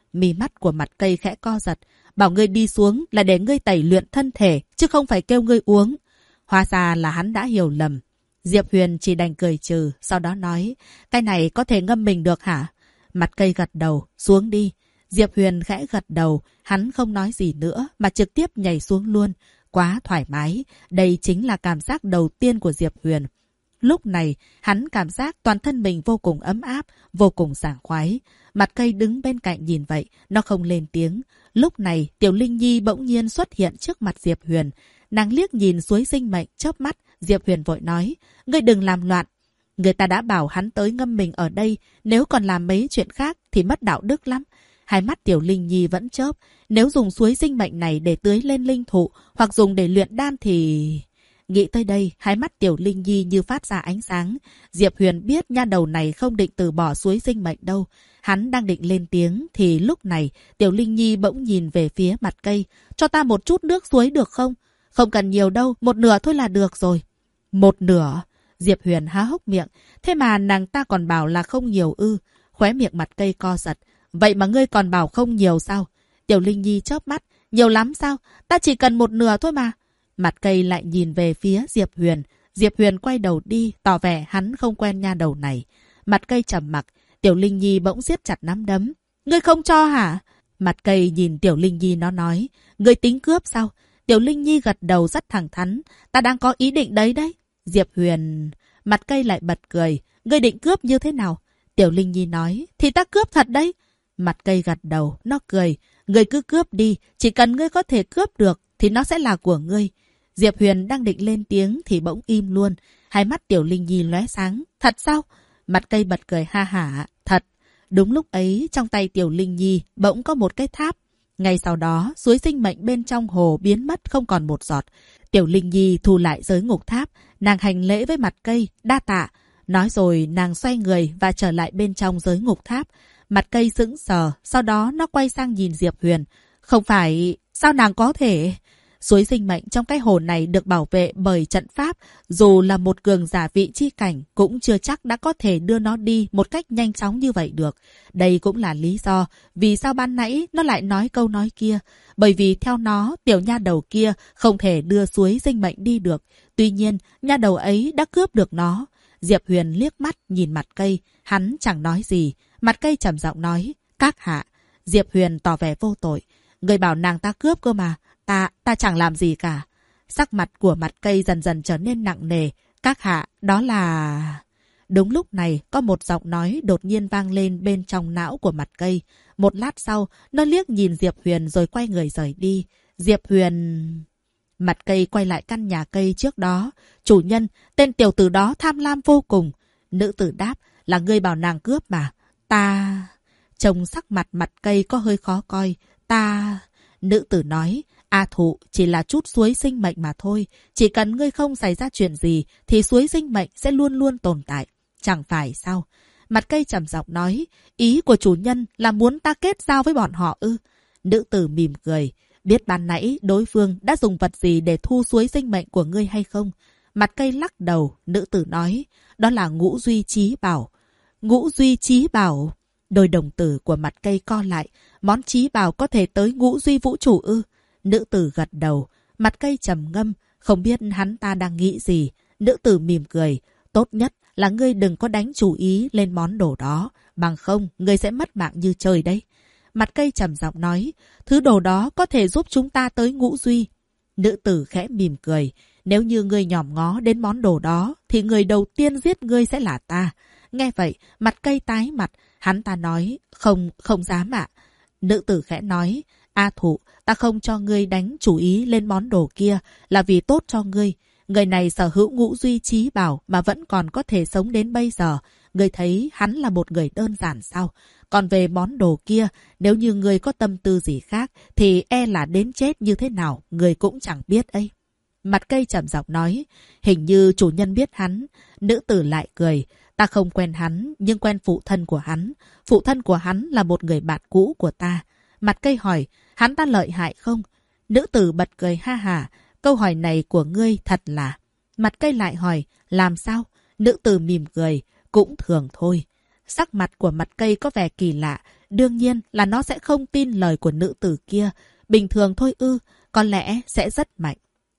Mí mắt của mặt cây khẽ co giật. Bảo ngươi đi xuống là để ngươi tẩy luyện thân thể, chứ không phải kêu ngươi uống. Hóa ra là hắn đã hiểu lầm. Diệp Huyền chỉ đành cười trừ, sau đó nói, cái này có thể ngâm mình được hả? Mặt cây gật đầu, xuống đi. Diệp Huyền khẽ gật đầu, hắn không nói gì nữa mà trực tiếp nhảy xuống luôn. Quá thoải mái, đây chính là cảm giác đầu tiên của Diệp Huyền. Lúc này, hắn cảm giác toàn thân mình vô cùng ấm áp, vô cùng sảng khoái. Mặt cây đứng bên cạnh nhìn vậy, nó không lên tiếng. Lúc này, Tiểu Linh Nhi bỗng nhiên xuất hiện trước mặt Diệp Huyền. Nàng liếc nhìn suối sinh mệnh, chớp mắt, Diệp Huyền vội nói, ngươi đừng làm loạn. Người ta đã bảo hắn tới ngâm mình ở đây, nếu còn làm mấy chuyện khác thì mất đạo đức lắm. Hai mắt Tiểu Linh Nhi vẫn chớp, nếu dùng suối sinh mệnh này để tưới lên linh thụ, hoặc dùng để luyện đan thì... Nghĩ tới đây, hai mắt Tiểu Linh Nhi như phát ra ánh sáng. Diệp Huyền biết nha đầu này không định từ bỏ suối sinh mệnh đâu. Hắn đang định lên tiếng, thì lúc này Tiểu Linh Nhi bỗng nhìn về phía mặt cây. Cho ta một chút nước suối được không? Không cần nhiều đâu, một nửa thôi là được rồi. Một nửa? Diệp Huyền há hốc miệng. Thế mà nàng ta còn bảo là không nhiều ư? Khóe miệng mặt cây co giật. Vậy mà ngươi còn bảo không nhiều sao? Tiểu Linh Nhi chớp mắt. Nhiều lắm sao? Ta chỉ cần một nửa thôi mà. Mặt cây lại nhìn về phía Diệp Huyền. Diệp Huyền quay đầu đi, tỏ vẻ hắn không quen nha đầu này. Mặt cây trầm mặc. Tiểu Linh Nhi bỗng siết chặt nắm đấm. Ngươi không cho hả? Mặt cây nhìn Tiểu Linh Nhi nó nói. Ngươi tính cướp sao? Tiểu Linh Nhi gật đầu rất thẳng thắn. Ta đang có ý định đấy. Diệp Huyền... Mặt cây lại bật cười. Ngươi định cướp như thế nào? Tiểu Linh Nhi nói. Thì ta cướp thật đấy. Mặt cây gật đầu, nó cười. Ngươi cứ cướp đi. Chỉ cần ngươi có thể cướp được thì nó sẽ là của ngươi. Diệp Huyền đang định lên tiếng thì bỗng im luôn. Hai mắt Tiểu Linh Nhi lóe sáng. Thật sao? Mặt cây bật cười ha hả. Thật. Đúng lúc ấy, trong tay Tiểu Linh Nhi bỗng có một cái tháp. Ngay sau đó, suối sinh mệnh bên trong hồ biến mất không còn một giọt. Tiểu Linh Nhi thu lại giới ngục tháp. Nàng hành lễ với mặt cây, đa tạ. Nói rồi nàng xoay người và trở lại bên trong giới ngục tháp. Mặt cây sững sờ, sau đó nó quay sang nhìn Diệp Huyền. Không phải... Sao nàng có thể... Suối sinh mệnh trong cái hồ này được bảo vệ bởi trận pháp, dù là một cường giả vị chi cảnh cũng chưa chắc đã có thể đưa nó đi một cách nhanh chóng như vậy được. Đây cũng là lý do vì sao ban nãy nó lại nói câu nói kia, bởi vì theo nó, tiểu nha đầu kia không thể đưa suối sinh mệnh đi được. Tuy nhiên, nha đầu ấy đã cướp được nó. Diệp Huyền liếc mắt nhìn mặt cây, hắn chẳng nói gì. Mặt cây trầm giọng nói, các hạ. Diệp Huyền tỏ vẻ vô tội. Người bảo nàng ta cướp cơ mà. Ta chẳng làm gì cả. Sắc mặt của mặt cây dần dần trở nên nặng nề. Các hạ, đó là... Đúng lúc này, có một giọng nói đột nhiên vang lên bên trong não của mặt cây. Một lát sau, nó liếc nhìn Diệp Huyền rồi quay người rời đi. Diệp Huyền... Mặt cây quay lại căn nhà cây trước đó. Chủ nhân, tên tiểu tử đó tham lam vô cùng. Nữ tử đáp, là ngươi bảo nàng cướp mà. Ta... Trông sắc mặt mặt cây có hơi khó coi. Ta... Nữ tử nói, A Thụ chỉ là chút suối sinh mệnh mà thôi. Chỉ cần ngươi không xảy ra chuyện gì thì suối sinh mệnh sẽ luôn luôn tồn tại. Chẳng phải sao? Mặt cây trầm giọng nói, ý của chủ nhân là muốn ta kết giao với bọn họ ư? Nữ tử mỉm cười, biết ban nãy đối phương đã dùng vật gì để thu suối sinh mệnh của ngươi hay không? Mặt cây lắc đầu, nữ tử nói, đó là ngũ duy chí bảo. Ngũ duy chí bảo... Đôi đồng tử của mặt cây co lại. Món chí bảo có thể tới ngũ duy vũ trụ ư? Nữ tử gật đầu. Mặt cây trầm ngâm. Không biết hắn ta đang nghĩ gì. Nữ tử mỉm cười. Tốt nhất là ngươi đừng có đánh chủ ý lên món đồ đó. Bằng không, ngươi sẽ mất mạng như trời đấy. Mặt cây trầm giọng nói. Thứ đồ đó có thể giúp chúng ta tới ngũ duy. Nữ tử khẽ mỉm cười. Nếu như ngươi nhòm ngó đến món đồ đó, thì người đầu tiên giết ngươi sẽ là ta. Nghe vậy, mặt cây tái mặt. Hắn ta nói, không dám ạ. Nữ tử khẽ nói, A Thụ, ta không cho ngươi đánh chủ ý lên món đồ kia là vì tốt cho ngươi. Người này sở hữu ngũ duy chí bảo mà vẫn còn có thể sống đến bây giờ. Ngươi thấy hắn là một người đơn giản sao? Còn về món đồ kia, nếu như ngươi có tâm tư gì khác thì e là đến chết như thế nào, ngươi cũng chẳng biết ấy. Mặt cây trầm giọng nói, hình như chủ nhân biết hắn. Nữ tử lại cười. Ta không quen hắn, nhưng quen phụ thân của hắn. Phụ thân của hắn là một người bạn cũ của ta. Mặt cây hỏi, hắn ta lợi hại không? Nữ tử bật cười ha hả. Câu hỏi này của ngươi thật là... Mặt cây lại hỏi, làm sao? Nữ tử mỉm cười, cũng thường thôi. Sắc mặt của mặt cây có vẻ kỳ lạ. Đương nhiên là nó sẽ không tin lời của nữ tử kia. Bình thường thôi ư, có lẽ sẽ rất mạnh.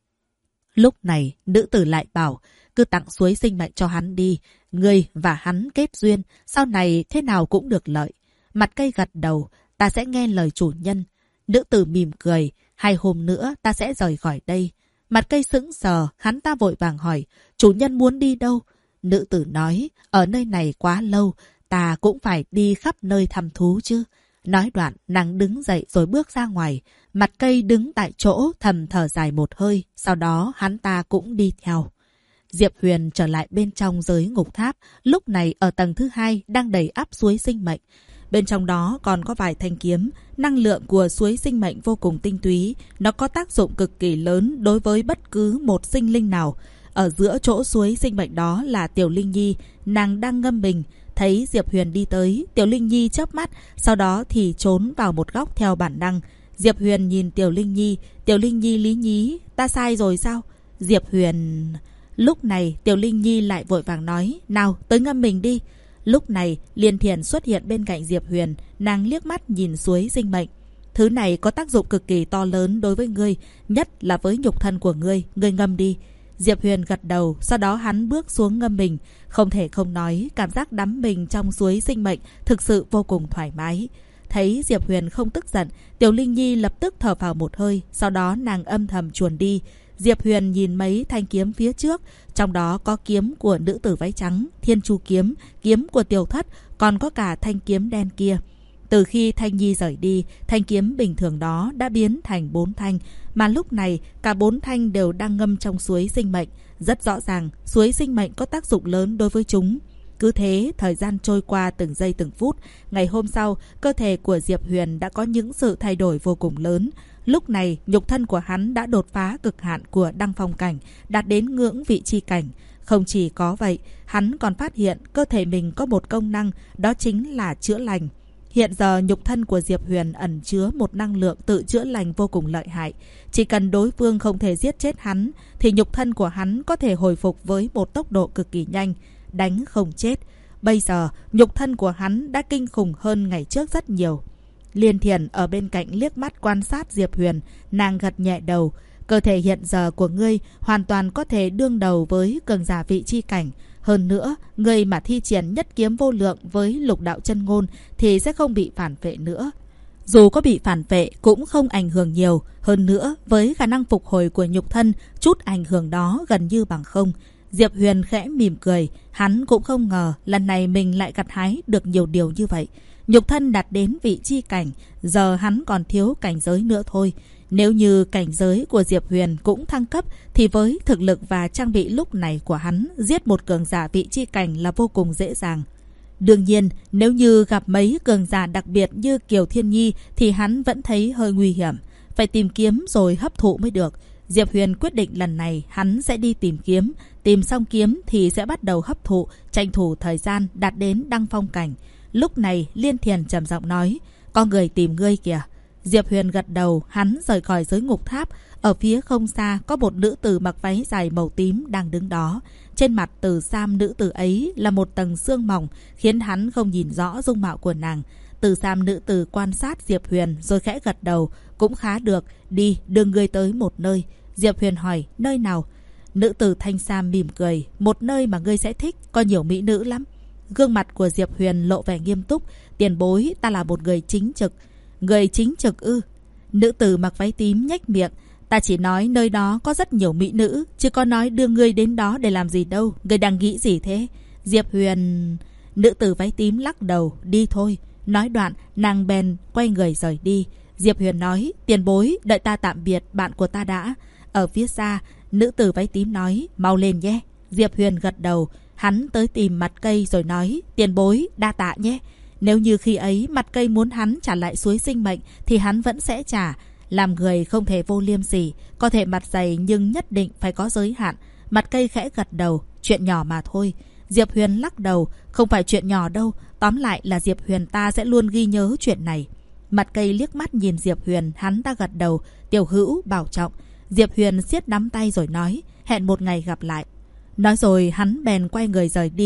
Lúc này, nữ tử lại bảo, cứ tặng suối sinh mệnh cho hắn đi. Ngươi và hắn kết duyên, sau này thế nào cũng được lợi. Mặt cây gật đầu, ta sẽ nghe lời chủ nhân. Nữ tử mỉm cười, 2 hôm nữa ta sẽ rời khỏi đây. Mặt cây sững sờ, hắn ta vội vàng hỏi, chủ nhân muốn đi đâu? Nữ tử nói, ở nơi này quá lâu, ta cũng phải đi khắp nơi thăm thú chứ. Nói đoạn, nàng đứng dậy rồi bước ra ngoài. Mặt cây đứng tại chỗ thầm thở dài một hơi, sau đó hắn ta cũng đi theo. Diệp Huyền trở lại bên trong giới ngục tháp, lúc này ở tầng thứ 2 đang đầy ắp suối sinh mệnh. Bên trong đó còn có vài thanh kiếm, năng lượng của suối sinh mệnh vô cùng tinh túy, nó có tác dụng cực kỳ lớn đối với bất cứ một sinh linh nào. Ở giữa chỗ suối sinh mệnh đó là Tiểu Linh Nhi, nàng đang ngâm mình. Thấy Diệp Huyền đi tới, Tiểu Linh Nhi chớp mắt, sau đó thì trốn vào một góc theo bản năng. Diệp Huyền nhìn Tiểu Linh Nhi lý nhí, ta sai rồi sao? Diệp Huyền... Lúc này Tiểu Linh Nhi lại vội vàng nói, nào tới ngâm mình đi. Lúc này Liên Thiền xuất hiện bên cạnh Diệp Huyền, nàng liếc mắt nhìn suối sinh mệnh. Thứ này có tác dụng cực kỳ to lớn đối với ngươi, nhất là với nhục thân của ngươi ngâm đi. Diệp Huyền gật đầu, sau đó hắn bước xuống ngâm mình. Không thể không nói, cảm giác đắm mình trong suối sinh mệnh thực sự vô cùng thoải mái. Thấy Diệp Huyền không tức giận, Tiểu Linh Nhi lập tức thở phào một hơi, sau đó nàng âm thầm chuồn đi. Diệp Huyền nhìn mấy thanh kiếm phía trước, trong đó có kiếm của nữ tử váy trắng, Thiên Chu kiếm, kiếm của Tiểu Thất, còn có cả thanh kiếm đen kia. Từ khi Thanh Nhi rời đi, thanh kiếm bình thường đó đã biến thành 4 thanh, mà lúc này cả 4 thanh đều đang ngâm trong suối sinh mệnh. Rất rõ ràng, suối sinh mệnh có tác dụng lớn đối với chúng. Cứ thế, thời gian trôi qua từng giây từng phút. Ngày hôm sau, cơ thể của Diệp Huyền đã có những sự thay đổi vô cùng lớn. Lúc này, nhục thân của hắn đã đột phá cực hạn của đăng phong cảnh, đạt đến ngưỡng vị chi cảnh. Không chỉ có vậy, hắn còn phát hiện cơ thể mình có một công năng, đó chính là chữa lành. Hiện giờ nhục thân của Diệp Huyền ẩn chứa một năng lượng tự chữa lành vô cùng lợi hại. Chỉ cần đối phương không thể giết chết hắn, thì nhục thân của hắn có thể hồi phục với một tốc độ cực kỳ nhanh, đánh không chết. Bây giờ, nhục thân của hắn đã kinh khủng hơn ngày trước rất nhiều. Liên Thiền ở bên cạnh liếc mắt quan sát Diệp Huyền, nàng gật nhẹ đầu. Cơ thể hiện giờ của ngươi hoàn toàn có thể đương đầu với cường giả vị chi cảnh. Hơn nữa, ngươi mà thi triển nhất kiếm vô lượng với lục đạo chân ngôn thì sẽ không bị phản vệ nữa. Dù có bị phản vệ cũng không ảnh hưởng nhiều. Hơn nữa, với khả năng phục hồi của nhục thân, chút ảnh hưởng đó gần như bằng không. Diệp Huyền khẽ mỉm cười, hắn cũng không ngờ lần này mình lại gặt hái được nhiều điều như vậy. Nhục thân đạt đến vị chi cảnh, giờ hắn còn thiếu cảnh giới nữa thôi. Nếu như cảnh giới của Diệp Huyền cũng thăng cấp thì với thực lực và trang bị lúc này của hắn, giết một cường giả vị chi cảnh là vô cùng dễ dàng. Đương nhiên, nếu như gặp mấy cường giả đặc biệt như Kiều Thiên Nhi thì hắn vẫn thấy hơi nguy hiểm. Phải tìm kiếm rồi hấp thụ mới được. Diệp Huyền quyết định lần này hắn sẽ đi tìm kiếm. Tìm xong kiếm thì sẽ bắt đầu hấp thụ, tranh thủ thời gian đạt đến đăng phong cảnh. Lúc này Liên Thiền trầm giọng nói, có người tìm ngươi kìa. Diệp Huyền gật đầu, hắn rời khỏi giới ngục tháp. Ở phía không xa có một nữ tử mặc váy dài màu tím đang đứng đó. Trên mặt từ sam nữ tử ấy là một tầng sương mỏng, khiến hắn không nhìn rõ dung mạo của nàng. Từ sam nữ tử quan sát Diệp Huyền rồi khẽ gật đầu, cũng khá được, đi đưa ngươi tới một nơi. Diệp Huyền hỏi, nơi nào? Nữ tử thanh sam mỉm cười, một nơi mà ngươi sẽ thích, có nhiều mỹ nữ lắm. Gương mặt của Diệp Huyền lộ vẻ nghiêm túc, tiền bối, ta là một người chính trực. Người chính trực ư? Nữ tử mặc váy tím nhếch miệng, ta chỉ nói nơi đó có rất nhiều mỹ nữ, chứ có nói đưa ngươi đến đó để làm gì đâu. Ngươi đang nghĩ gì thế? Diệp Huyền... Nữ tử váy tím lắc đầu, đi thôi. Nói đoạn, nàng bèn quay người rời đi. Diệp Huyền nói, tiền bối, đợi ta tạm biệt bạn của ta đã. Ở phía xa, nữ tử váy tím nói, mau lên nhé. Diệp Huyền gật đầu, hắn tới tìm mặt cây rồi nói, tiền bối, đa tạ nhé. Nếu như khi ấy mặt cây muốn hắn trả lại suối sinh mệnh thì hắn vẫn sẽ trả. Làm người không thể vô liêm sỉ, có thể mặt dày nhưng nhất định phải có giới hạn. Mặt cây khẽ gật đầu, chuyện nhỏ mà thôi. Diệp Huyền lắc đầu, không phải chuyện nhỏ đâu. Tóm lại là Diệp Huyền ta sẽ luôn ghi nhớ chuyện này. Mặt cây liếc mắt nhìn Diệp Huyền, hắn ta gật đầu, tiểu hữu bảo trọng. Diệp Huyền siết nắm tay rồi nói, hẹn một ngày gặp lại. Nói rồi hắn bèn quay người rời đi.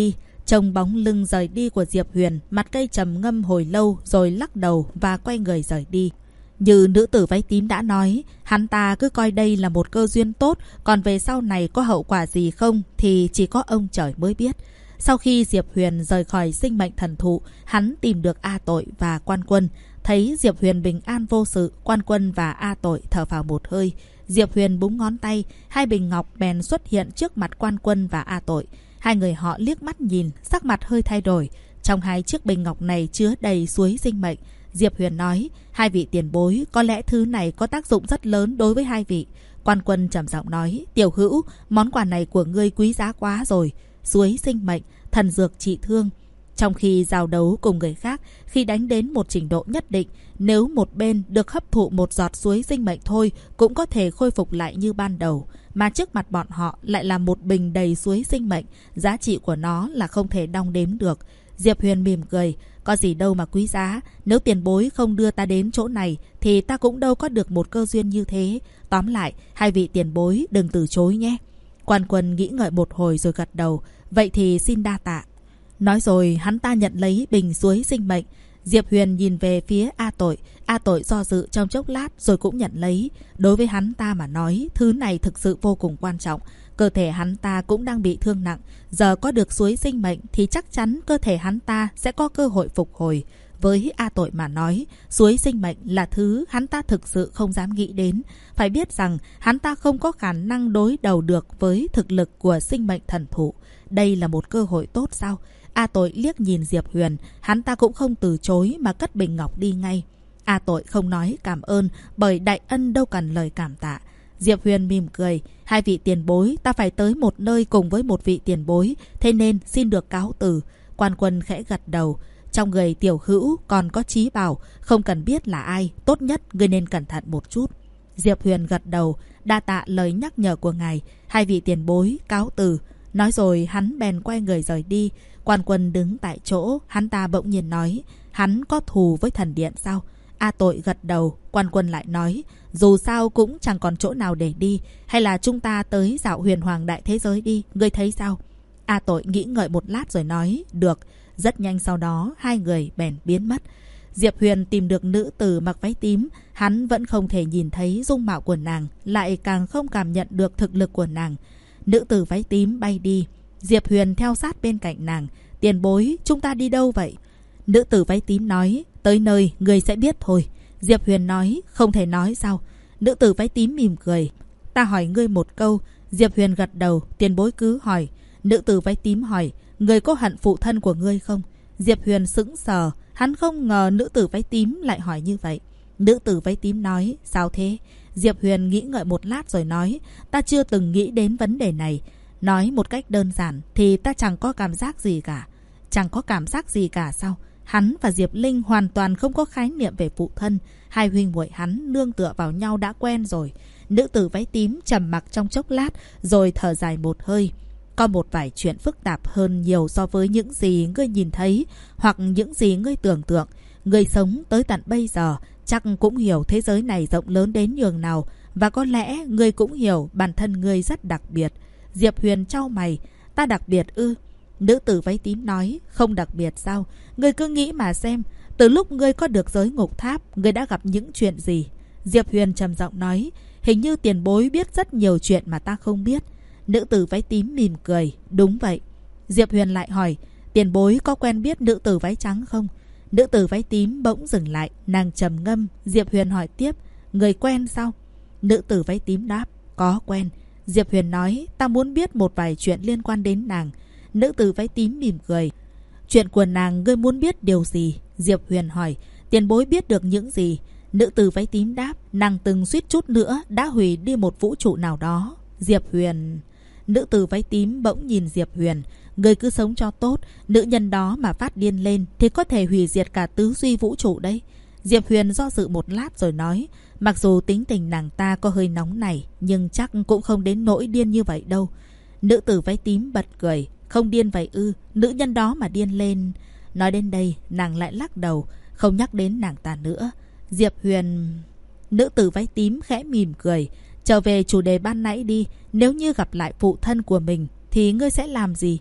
Trông bóng lưng rời đi của Diệp Huyền, mặt cây trầm ngâm hồi lâu rồi lắc đầu và quay người rời đi. Như nữ tử váy tím đã nói, hắn ta cứ coi đây là một cơ duyên tốt, còn về sau này có hậu quả gì không thì chỉ có ông trời mới biết. Sau khi Diệp Huyền rời khỏi sinh mệnh thần thụ, hắn tìm được A Tội và Quan Quân. Thấy Diệp Huyền bình an vô sự, Quan Quân và A Tội thở phào một hơi. Diệp Huyền búng ngón tay, hai bình ngọc bèn xuất hiện trước mặt Quan Quân và A Tội. Hai người họ liếc mắt nhìn, sắc mặt hơi thay đổi. Trong hai chiếc bình ngọc này chứa đầy suối sinh mệnh. Diệp Huyền nói, hai vị tiền bối, có lẽ thứ này có tác dụng rất lớn đối với hai vị. Quan Quân trầm giọng nói, tiểu hữu, món quà này của ngươi quý giá quá rồi. Suối sinh mệnh, thần dược trị thương. Trong khi giao đấu cùng người khác, khi đánh đến một trình độ nhất định, nếu một bên được hấp thụ một giọt suối sinh mệnh thôi cũng có thể khôi phục lại như ban đầu. Mà trước mặt bọn họ lại là một bình đầy suối sinh mệnh, giá trị của nó là không thể đong đếm được. Diệp Huyền mỉm cười, có gì đâu mà quý giá, nếu tiền bối không đưa ta đến chỗ này thì ta cũng đâu có được một cơ duyên như thế. Tóm lại, hai vị tiền bối đừng từ chối nhé. Quan Quân nghĩ ngợi một hồi rồi gật đầu, vậy thì xin đa tạ. Nói rồi hắn ta nhận lấy bình suối sinh mệnh. Diệp Huyền nhìn về phía A Tội. A Tội do dự trong chốc lát rồi cũng nhận lấy. Đối với hắn ta mà nói, thứ này thực sự vô cùng quan trọng. Cơ thể hắn ta cũng đang bị thương nặng. Giờ có được suối sinh mệnh thì chắc chắn cơ thể hắn ta sẽ có cơ hội phục hồi. Với A Tội mà nói, suối sinh mệnh là thứ hắn ta thực sự không dám nghĩ đến. Phải biết rằng hắn ta không có khả năng đối đầu được với thực lực của sinh mệnh thần thụ. Đây là một cơ hội tốt sao? A Tội liếc nhìn Diệp Huyền, hắn ta cũng không từ chối mà cất bình ngọc đi ngay. A Tội không nói cảm ơn, bởi đại ân đâu cần lời cảm tạ. Diệp Huyền mỉm cười, hai vị tiền bối, ta phải tới một nơi cùng với một vị tiền bối, thế nên xin được cáo từ. Quan Quân khẽ gật đầu, trong người tiểu hữu còn có Chí Bảo, không cần biết là ai, tốt nhất ngươi nên cẩn thận một chút. Diệp Huyền gật đầu, đa tạ lời nhắc nhở của ngài, hai vị tiền bối cáo từ. Nói rồi hắn bèn quay người rời đi. Quan Quân đứng tại chỗ, hắn ta bỗng nhiên nói, hắn có thù với thần điện sao? A Tội gật đầu. Quan Quân lại nói, dù sao cũng chẳng còn chỗ nào để đi, hay là chúng ta tới dạo huyền hoàng đại thế giới đi, ngươi thấy sao? A Tội nghĩ ngợi một lát rồi nói, được. Rất nhanh sau đó hai người bèn biến mất. Diệp Huyền tìm được nữ tử mặc váy tím, hắn vẫn không thể nhìn thấy dung mạo của nàng, lại càng không cảm nhận được thực lực của nàng. Nữ tử váy tím bay đi, Diệp Huyền theo sát bên cạnh nàng. Tiền bối, chúng ta đi đâu vậy? Nữ tử váy tím nói, tới nơi người sẽ biết thôi. Diệp Huyền nói, không thể nói sao? Nữ tử váy tím mỉm cười, ta hỏi ngươi một câu. Diệp Huyền gật đầu, tiền bối cứ hỏi. Nữ tử váy tím hỏi, người có hận phụ thân của ngươi không? Diệp Huyền sững sờ, hắn không ngờ nữ tử váy tím lại hỏi như vậy. Nữ tử váy tím nói, sao thế? Diệp Huyền nghĩ ngợi một lát rồi nói, ta chưa từng nghĩ đến vấn đề này. Nói một cách đơn giản thì ta chẳng có cảm giác gì cả. Chẳng có cảm giác gì cả sao? Hắn và Diệp Linh hoàn toàn không có khái niệm về phụ thân. Hai huynh muội hắn nương tựa vào nhau đã quen rồi. Nữ tử váy tím trầm mặc trong chốc lát rồi thở dài một hơi. Có một vài chuyện phức tạp hơn nhiều so với những gì ngươi nhìn thấy hoặc những gì ngươi tưởng tượng. Ngươi sống tới tận bây giờ chắc cũng hiểu thế giới này rộng lớn đến nhường nào, và có lẽ ngươi cũng hiểu bản thân ngươi rất đặc biệt. Diệp Huyền chau mày, ta đặc biệt ư? Nữ tử váy tím nói, không đặc biệt sao? Ngươi cứ nghĩ mà xem, từ lúc ngươi có được giới ngục tháp, ngươi đã gặp những chuyện gì? Diệp Huyền trầm giọng nói, hình như tiền bối biết rất nhiều chuyện mà ta không biết. Nữ tử váy tím mỉm cười, đúng vậy. Diệp Huyền lại hỏi, tiền bối có quen biết nữ tử váy trắng không? Nữ tử váy tím bỗng dừng lại, nàng trầm ngâm. Diệp Huyền hỏi tiếp, người quen sao? Nữ tử váy tím đáp, có quen. Diệp Huyền nói, ta muốn biết một vài chuyện liên quan đến nàng. Nữ tử váy tím mỉm cười, chuyện của nàng ngươi muốn biết điều gì? Diệp Huyền hỏi, tiền bối biết được những gì? Nữ tử váy tím đáp, nàng từng suýt chút nữa đã hủy đi một vũ trụ nào đó. Diệp Huyền... Nữ tử váy tím bỗng nhìn Diệp Huyền, ngươi cứ sống cho tốt, nữ nhân đó mà phát điên lên thì có thể hủy diệt cả tứ duy vũ trụ đấy. Diệp Huyền do dự một lát rồi nói, mặc dù tính tình nàng ta có hơi nóng này, nhưng chắc cũng không đến nỗi điên như vậy đâu. Nữ tử váy tím bật cười, không điên vậy ư? Nữ nhân đó mà điên lên... Nói đến đây, nàng lại lắc đầu, không nhắc đến nàng ta nữa. Diệp Huyền... Nữ tử váy tím khẽ mỉm cười, trở về chủ đề ban nãy đi. Nếu như gặp lại phụ thân của mình thì ngươi sẽ làm gì?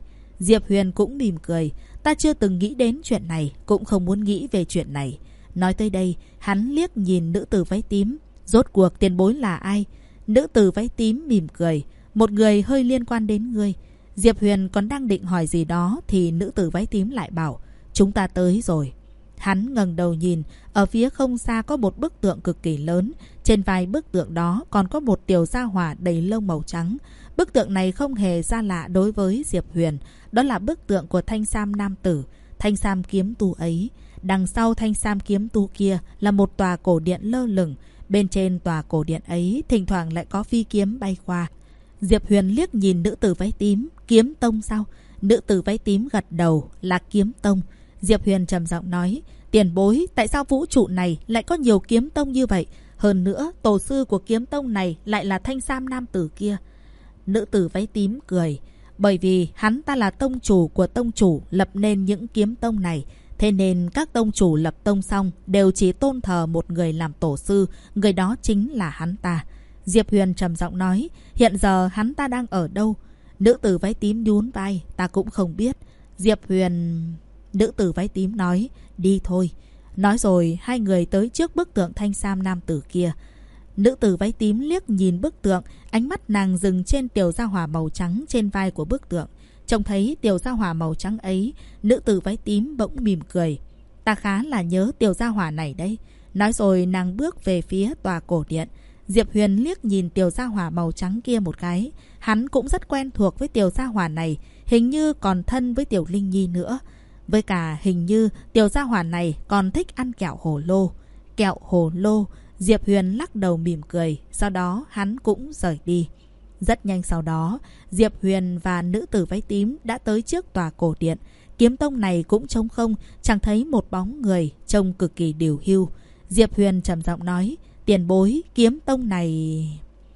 Diệp Huyền cũng mỉm cười. Ta chưa từng nghĩ đến chuyện này, cũng không muốn nghĩ về chuyện này. Nói tới đây, hắn liếc nhìn nữ tử váy tím. Rốt cuộc tiền bối là ai? Nữ tử váy tím mỉm cười. Một người hơi liên quan đến ngươi. Diệp Huyền còn đang định hỏi gì đó thì nữ tử váy tím lại bảo, chúng ta tới rồi. Hắn ngẩng đầu nhìn, ở phía không xa có một bức tượng cực kỳ lớn. Trên vai bức tượng đó còn có một tiểu gia hỏa đầy lông màu trắng. Bức tượng này không hề xa lạ đối với Diệp Huyền. Đó là bức tượng của Thanh Sam nam tử, Thanh Sam kiếm tu ấy. Đằng sau Thanh Sam kiếm tu kia là một tòa cổ điện lơ lửng. Bên trên tòa cổ điện ấy thỉnh thoảng lại có phi kiếm bay qua. Diệp Huyền liếc nhìn nữ tử váy tím. Kiếm tông sao? Nữ tử váy tím gật đầu, là kiếm tông. Diệp Huyền trầm giọng nói, tiền bối, tại sao vũ trụ này lại có nhiều kiếm tông như vậy? Hơn nữa, tổ sư của kiếm tông này lại là Thanh Sam nam tử kia. Nữ tử váy tím cười, bởi vì hắn ta là tông chủ của tông chủ lập nên những kiếm tông này. Thế nên các tông chủ lập tông xong đều chỉ tôn thờ một người làm tổ sư, người đó chính là hắn ta. Diệp Huyền trầm giọng nói, hiện giờ hắn ta đang ở đâu? Nữ tử váy tím nhún vai, ta cũng không biết. Diệp Huyền... Nữ tử váy tím nói, đi thôi. Nói rồi hai người tới trước bức tượng Thanh Sam nam tử kia. Nữ tử váy tím liếc nhìn bức tượng, ánh mắt nàng dừng trên tiểu gia hỏa màu trắng trên vai của bức tượng. Trông thấy tiểu gia hỏa màu trắng ấy, nữ tử váy tím bỗng mỉm cười. Ta khá là nhớ tiểu gia hỏa này đấy. Nói rồi nàng bước về phía tòa cổ điện. Diệp Huyền liếc nhìn tiểu gia hỏa màu trắng kia một cái. Hắn cũng rất quen thuộc với tiểu gia hỏa này, hình như còn thân với tiểu Linh Nhi nữa. Với cả hình như tiểu gia hỏa này còn thích ăn kẹo hồ lô. Kẹo hồ lô. Diệp Huyền lắc đầu mỉm cười. Sau đó hắn cũng rời đi. Rất nhanh sau đó, Diệp Huyền và nữ tử váy tím đã tới trước tòa cổ điện. Kiếm tông này cũng trống không, chẳng thấy một bóng người, trông cực kỳ điều hưu. Diệp Huyền trầm giọng nói, tiền bối, kiếm tông này...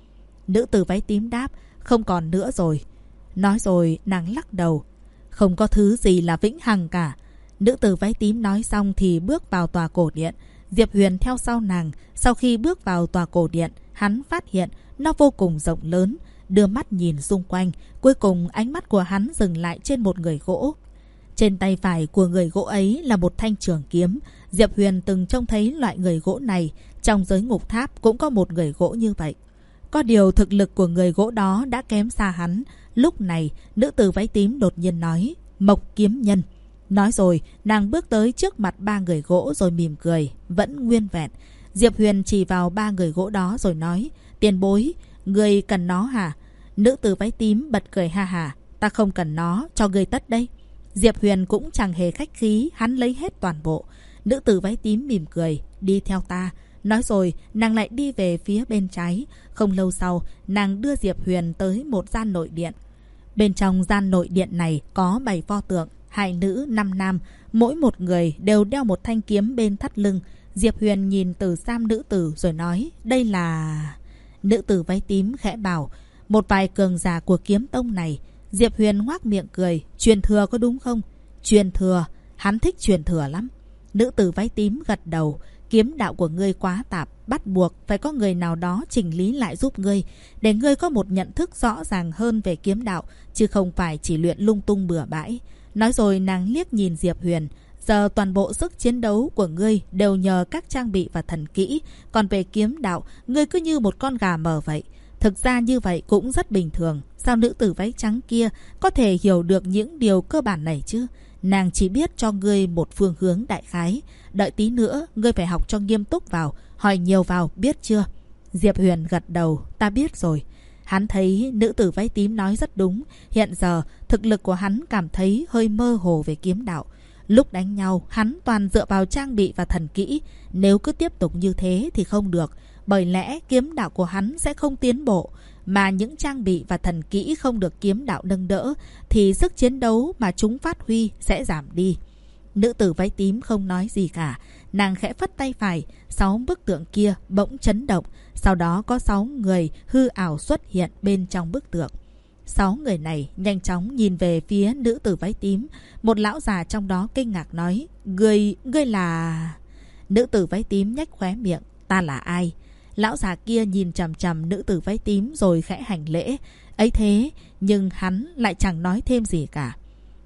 Nữ tử váy tím đáp, không còn nữa rồi. Nói rồi nàng lắc đầu, không có thứ gì là vĩnh hằng cả. Nữ tử váy tím nói xong thì bước vào tòa cổ điện. Diệp Huyền theo sau nàng. Sau khi bước vào tòa cổ điện, hắn phát hiện nó vô cùng rộng lớn. Đưa mắt nhìn xung quanh, cuối cùng ánh mắt của hắn dừng lại trên một người gỗ. Trên tay phải của người gỗ ấy là một thanh trường kiếm. Diệp Huyền từng trông thấy loại người gỗ này. Trong giới ngục tháp cũng có một người gỗ như vậy. Có điều thực lực của người gỗ đó đã kém xa hắn. Lúc này, nữ tử váy tím đột nhiên nói, Mộc kiếm nhân. Nói rồi, nàng bước tới trước mặt ba người gỗ rồi mỉm cười, vẫn nguyên vẹn. Diệp Huyền chỉ vào ba người gỗ đó rồi nói, tiền bối, người cần nó hả? Nữ tử váy tím bật cười ha hả, ta không cần nó, cho người tất đây. Diệp Huyền cũng chẳng hề khách khí, hắn lấy hết toàn bộ. Nữ tử váy tím mỉm cười, đi theo ta. Nói rồi, nàng lại đi về phía bên trái. Không lâu sau, nàng đưa Diệp Huyền tới một gian nội điện. Bên trong gian nội điện này có 7 pho tượng, 2 nữ 5 nam, mỗi một người đều đeo một thanh kiếm bên thắt lưng. Diệp Huyền nhìn từ sam nữ tử rồi nói, đây là... Nữ tử váy tím khẽ bảo, một vài cường giả của kiếm tông này. Diệp Huyền ngoác miệng cười, truyền thừa có đúng không? Truyền thừa, hắn thích truyền thừa lắm. Nữ tử váy tím gật đầu, kiếm đạo của ngươi quá tạp, bắt buộc phải có người nào đó chỉnh lý lại giúp ngươi, để ngươi có một nhận thức rõ ràng hơn về kiếm đạo, chứ không phải chỉ luyện lung tung bừa bãi. Nói rồi nàng liếc nhìn Diệp Huyền, giờ toàn bộ sức chiến đấu của ngươi đều nhờ các trang bị và thần kỹ, còn về kiếm đạo, ngươi cứ như một con gà mờ vậy. Thực ra như vậy cũng rất bình thường, sao nữ tử váy trắng kia có thể hiểu được những điều cơ bản này chứ? Nàng chỉ biết cho ngươi một phương hướng đại khái. Đợi tí nữa, ngươi phải học cho nghiêm túc vào, hỏi nhiều vào, biết chưa? Diệp Huyền gật đầu, ta biết rồi. Hắn thấy nữ tử váy tím nói rất đúng. Hiện giờ, thực lực của hắn cảm thấy hơi mơ hồ về kiếm đạo. Lúc đánh nhau, hắn toàn dựa vào trang bị và thần kỹ. Nếu cứ tiếp tục như thế thì không được. Bởi lẽ kiếm đạo của hắn sẽ không tiến bộ. Mà những trang bị và thần kỹ không được kiếm đạo nâng đỡ thì sức chiến đấu mà chúng phát huy sẽ giảm đi. Nữ tử váy tím không nói gì cả. Nàng khẽ phất tay phải, 6 bức tượng kia bỗng chấn động. Sau đó có 6 người hư ảo xuất hiện bên trong bức tượng. 6 người này nhanh chóng nhìn về phía nữ tử váy tím. Một lão già trong đó kinh ngạc nói, Ngươi là... Nữ tử váy tím nhếch khóe miệng, ta là ai? Lão già kia nhìn chằm chằm nữ tử váy tím rồi khẽ hành lễ. Ấy thế, nhưng hắn lại chẳng nói thêm gì cả.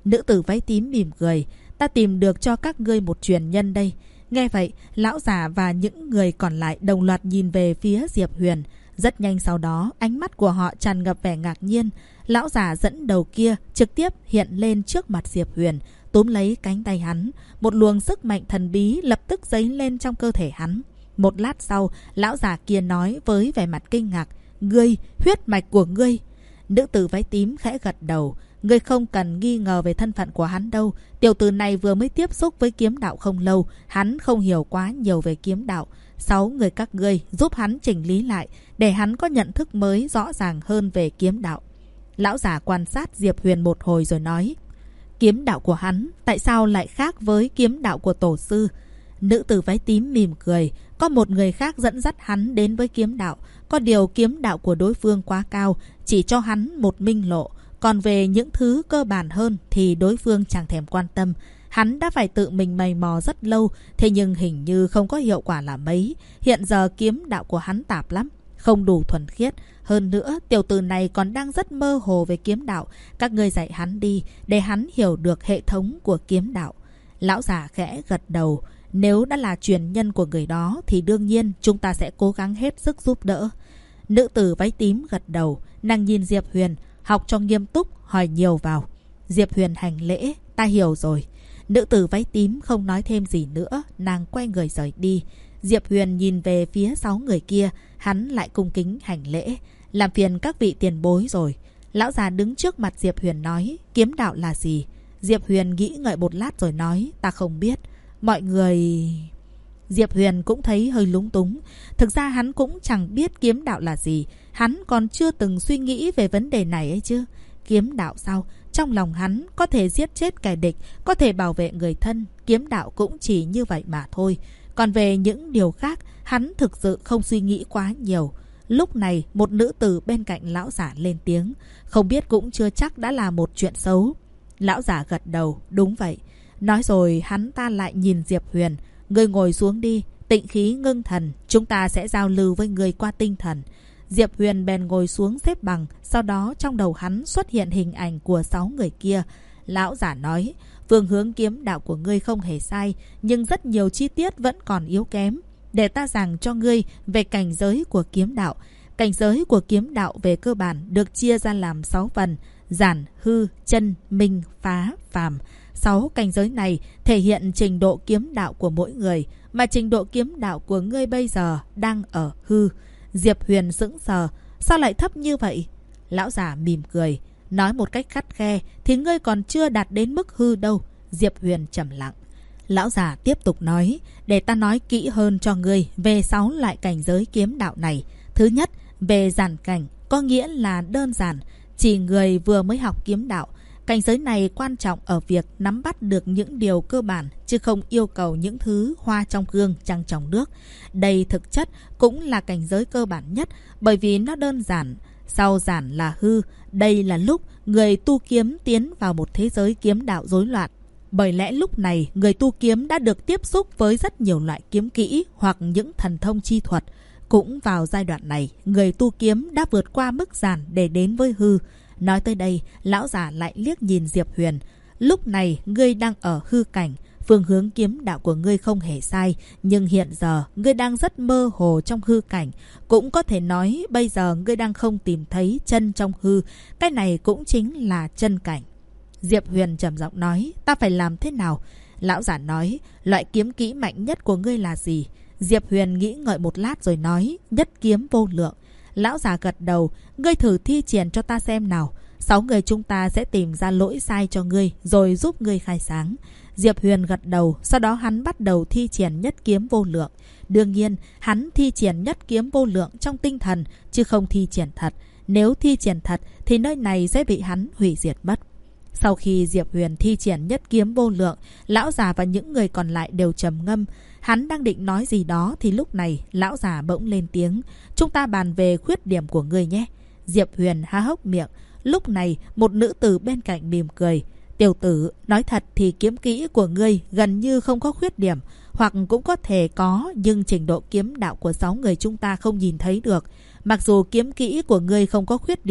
Nữ tử váy tím mỉm cười. Ta tìm được cho các ngươi một truyền nhân đây. Nghe vậy, lão già và những người còn lại đồng loạt nhìn về phía Diệp Huyền. Rất nhanh sau đó, ánh mắt của họ tràn ngập vẻ ngạc nhiên. Lão già dẫn đầu kia trực tiếp hiện lên trước mặt Diệp Huyền, túm lấy cánh tay hắn. Một luồng sức mạnh thần bí lập tức dấy lên trong cơ thể hắn. Một lát sau, lão già kia nói với vẻ mặt kinh ngạc: Ngươi, huyết mạch của ngươi. Nữ tử váy tím khẽ gật đầu. Ngươi không cần nghi ngờ về thân phận của hắn đâu. Tiểu tử này vừa mới tiếp xúc với kiếm đạo không lâu, hắn không hiểu quá nhiều về kiếm đạo. 6 người các ngươi giúp hắn chỉnh lý lại, để hắn có nhận thức mới rõ ràng hơn về kiếm đạo. Lão già quan sát Diệp Huyền một hồi rồi nói: Kiếm đạo của hắn tại sao lại khác với kiếm đạo của tổ sư? Nữ tử váy tím mỉm cười. Có một người khác dẫn dắt hắn đến với kiếm đạo. Có điều kiếm đạo của đối phương quá cao, chỉ cho hắn một minh lộ. Còn về những thứ cơ bản hơn thì đối phương chẳng thèm quan tâm. Hắn đã phải tự mình mày mò rất lâu, thế nhưng hình như không có hiệu quả là mấy. Hiện giờ kiếm đạo của hắn tạp lắm, không đủ thuần khiết. Hơn nữa, tiểu tử này còn đang rất mơ hồ về kiếm đạo. Các ngươi dạy hắn đi, để hắn hiểu được hệ thống của kiếm đạo. Lão già khẽ gật đầu. Nếu đã là truyền nhân của người đó thì đương nhiên chúng ta sẽ cố gắng hết sức giúp đỡ. Nữ tử váy tím gật đầu. Nàng nhìn Diệp Huyền, học cho nghiêm túc, hỏi nhiều vào. Diệp Huyền hành lễ. Ta hiểu rồi. Nữ tử váy tím không nói thêm gì nữa. Nàng quay người rời đi. Diệp Huyền nhìn về phía 6 người kia. Hắn lại cung kính hành lễ. Làm phiền các vị tiền bối rồi. Lão già đứng trước mặt Diệp Huyền nói: Kiếm đạo là gì? Diệp Huyền nghĩ ngợi một lát rồi nói: Ta không biết. Mọi người... Diệp Huyền cũng thấy hơi lúng túng. Thực ra hắn cũng chẳng biết kiếm đạo là gì. Hắn còn chưa từng suy nghĩ về vấn đề này ấy chứ. Kiếm đạo sao? Trong lòng hắn có thể giết chết kẻ địch, có thể bảo vệ người thân. Kiếm đạo cũng chỉ như vậy mà thôi. Còn về những điều khác, hắn thực sự không suy nghĩ quá nhiều. Lúc này, một nữ tử bên cạnh lão giả lên tiếng. Không biết cũng chưa chắc đã là một chuyện xấu. Lão giả gật đầu. Đúng vậy. Nói rồi hắn ta lại nhìn Diệp Huyền. Ngươi ngồi xuống đi, tịnh khí ngưng thần. Chúng ta sẽ giao lưu với ngươi qua tinh thần. Diệp Huyền bèn ngồi xuống xếp bằng. Sau đó trong đầu hắn xuất hiện hình ảnh của 6 người kia. Lão giả nói: Phương hướng kiếm đạo của ngươi không hề sai, nhưng rất nhiều chi tiết vẫn còn yếu kém. Để ta giảng cho ngươi về cảnh giới của kiếm đạo. Cảnh giới của kiếm đạo về cơ bản được chia ra làm 6 phần: giản, hư, chân, minh, phá, phàm. 6 cảnh giới này thể hiện trình độ kiếm đạo của mỗi người, mà trình độ kiếm đạo của ngươi bây giờ đang ở hư. Diệp Huyền sững sờ. Sao lại thấp như vậy? Lão già mỉm cười. Nói một cách khắt khe thì ngươi còn chưa đạt đến mức hư đâu. Diệp Huyền trầm lặng. Lão già tiếp tục nói: Để ta nói kỹ hơn cho ngươi về 6 loại cảnh giới kiếm đạo này. Thứ nhất, về giản cảnh, có nghĩa là đơn giản, chỉ người vừa mới học kiếm đạo. Cảnh giới này quan trọng ở việc nắm bắt được những điều cơ bản, chứ không yêu cầu những thứ hoa trong gương trăng trong nước. Đây thực chất cũng là cảnh giới cơ bản nhất, bởi vì nó đơn giản. Sau giản là hư. Đây là lúc người tu kiếm tiến vào một thế giới kiếm đạo rối loạn. Bởi lẽ lúc này người tu kiếm đã được tiếp xúc với rất nhiều loại kiếm kỹ hoặc những thần thông chi thuật. Cũng vào giai đoạn này, người tu kiếm đã vượt qua mức giản để đến với hư. Nói tới đây, lão già lại liếc nhìn Diệp Huyền. Lúc này ngươi đang ở hư cảnh. Phương hướng kiếm đạo của ngươi không hề sai, nhưng hiện giờ ngươi đang rất mơ hồ trong hư cảnh. Cũng có thể nói bây giờ ngươi đang không tìm thấy chân trong hư. Cái này cũng chính là chân cảnh. Diệp Huyền trầm giọng nói: Ta phải làm thế nào? Lão giả nói: Loại kiếm kỹ mạnh nhất của ngươi là gì? Diệp Huyền nghĩ ngợi một lát rồi nói: Nhất kiếm vô lượng. Lão già gật đầu. Ngươi thử thi triển cho ta xem nào. 6 người chúng ta sẽ tìm ra lỗi sai cho ngươi, rồi giúp ngươi khai sáng. Diệp Huyền gật đầu. Sau đó hắn bắt đầu thi triển nhất kiếm vô lượng. Đương nhiên hắn thi triển nhất kiếm vô lượng trong tinh thần, chứ không thi triển thật. Nếu thi triển thật thì nơi này sẽ bị hắn hủy diệt mất. Sau khi Diệp Huyền thi triển nhất kiếm vô lượng, lão già và những người còn lại đều trầm ngâm. Hắn đang định nói gì đó thì lúc này lão già bỗng lên tiếng: Chúng ta bàn về khuyết điểm của ngươi nhé. Diệp Huyền há hốc miệng. Lúc này một nữ tử bên cạnh mỉm cười: Tiểu tử, nói thật thì kiếm kỹ của ngươi gần như không có khuyết điểm, hoặc cũng có thể có, nhưng trình độ kiếm đạo của 6 người chúng ta không nhìn thấy được. Mặc dù kiếm kỹ của ngươi không có khuyết điểm,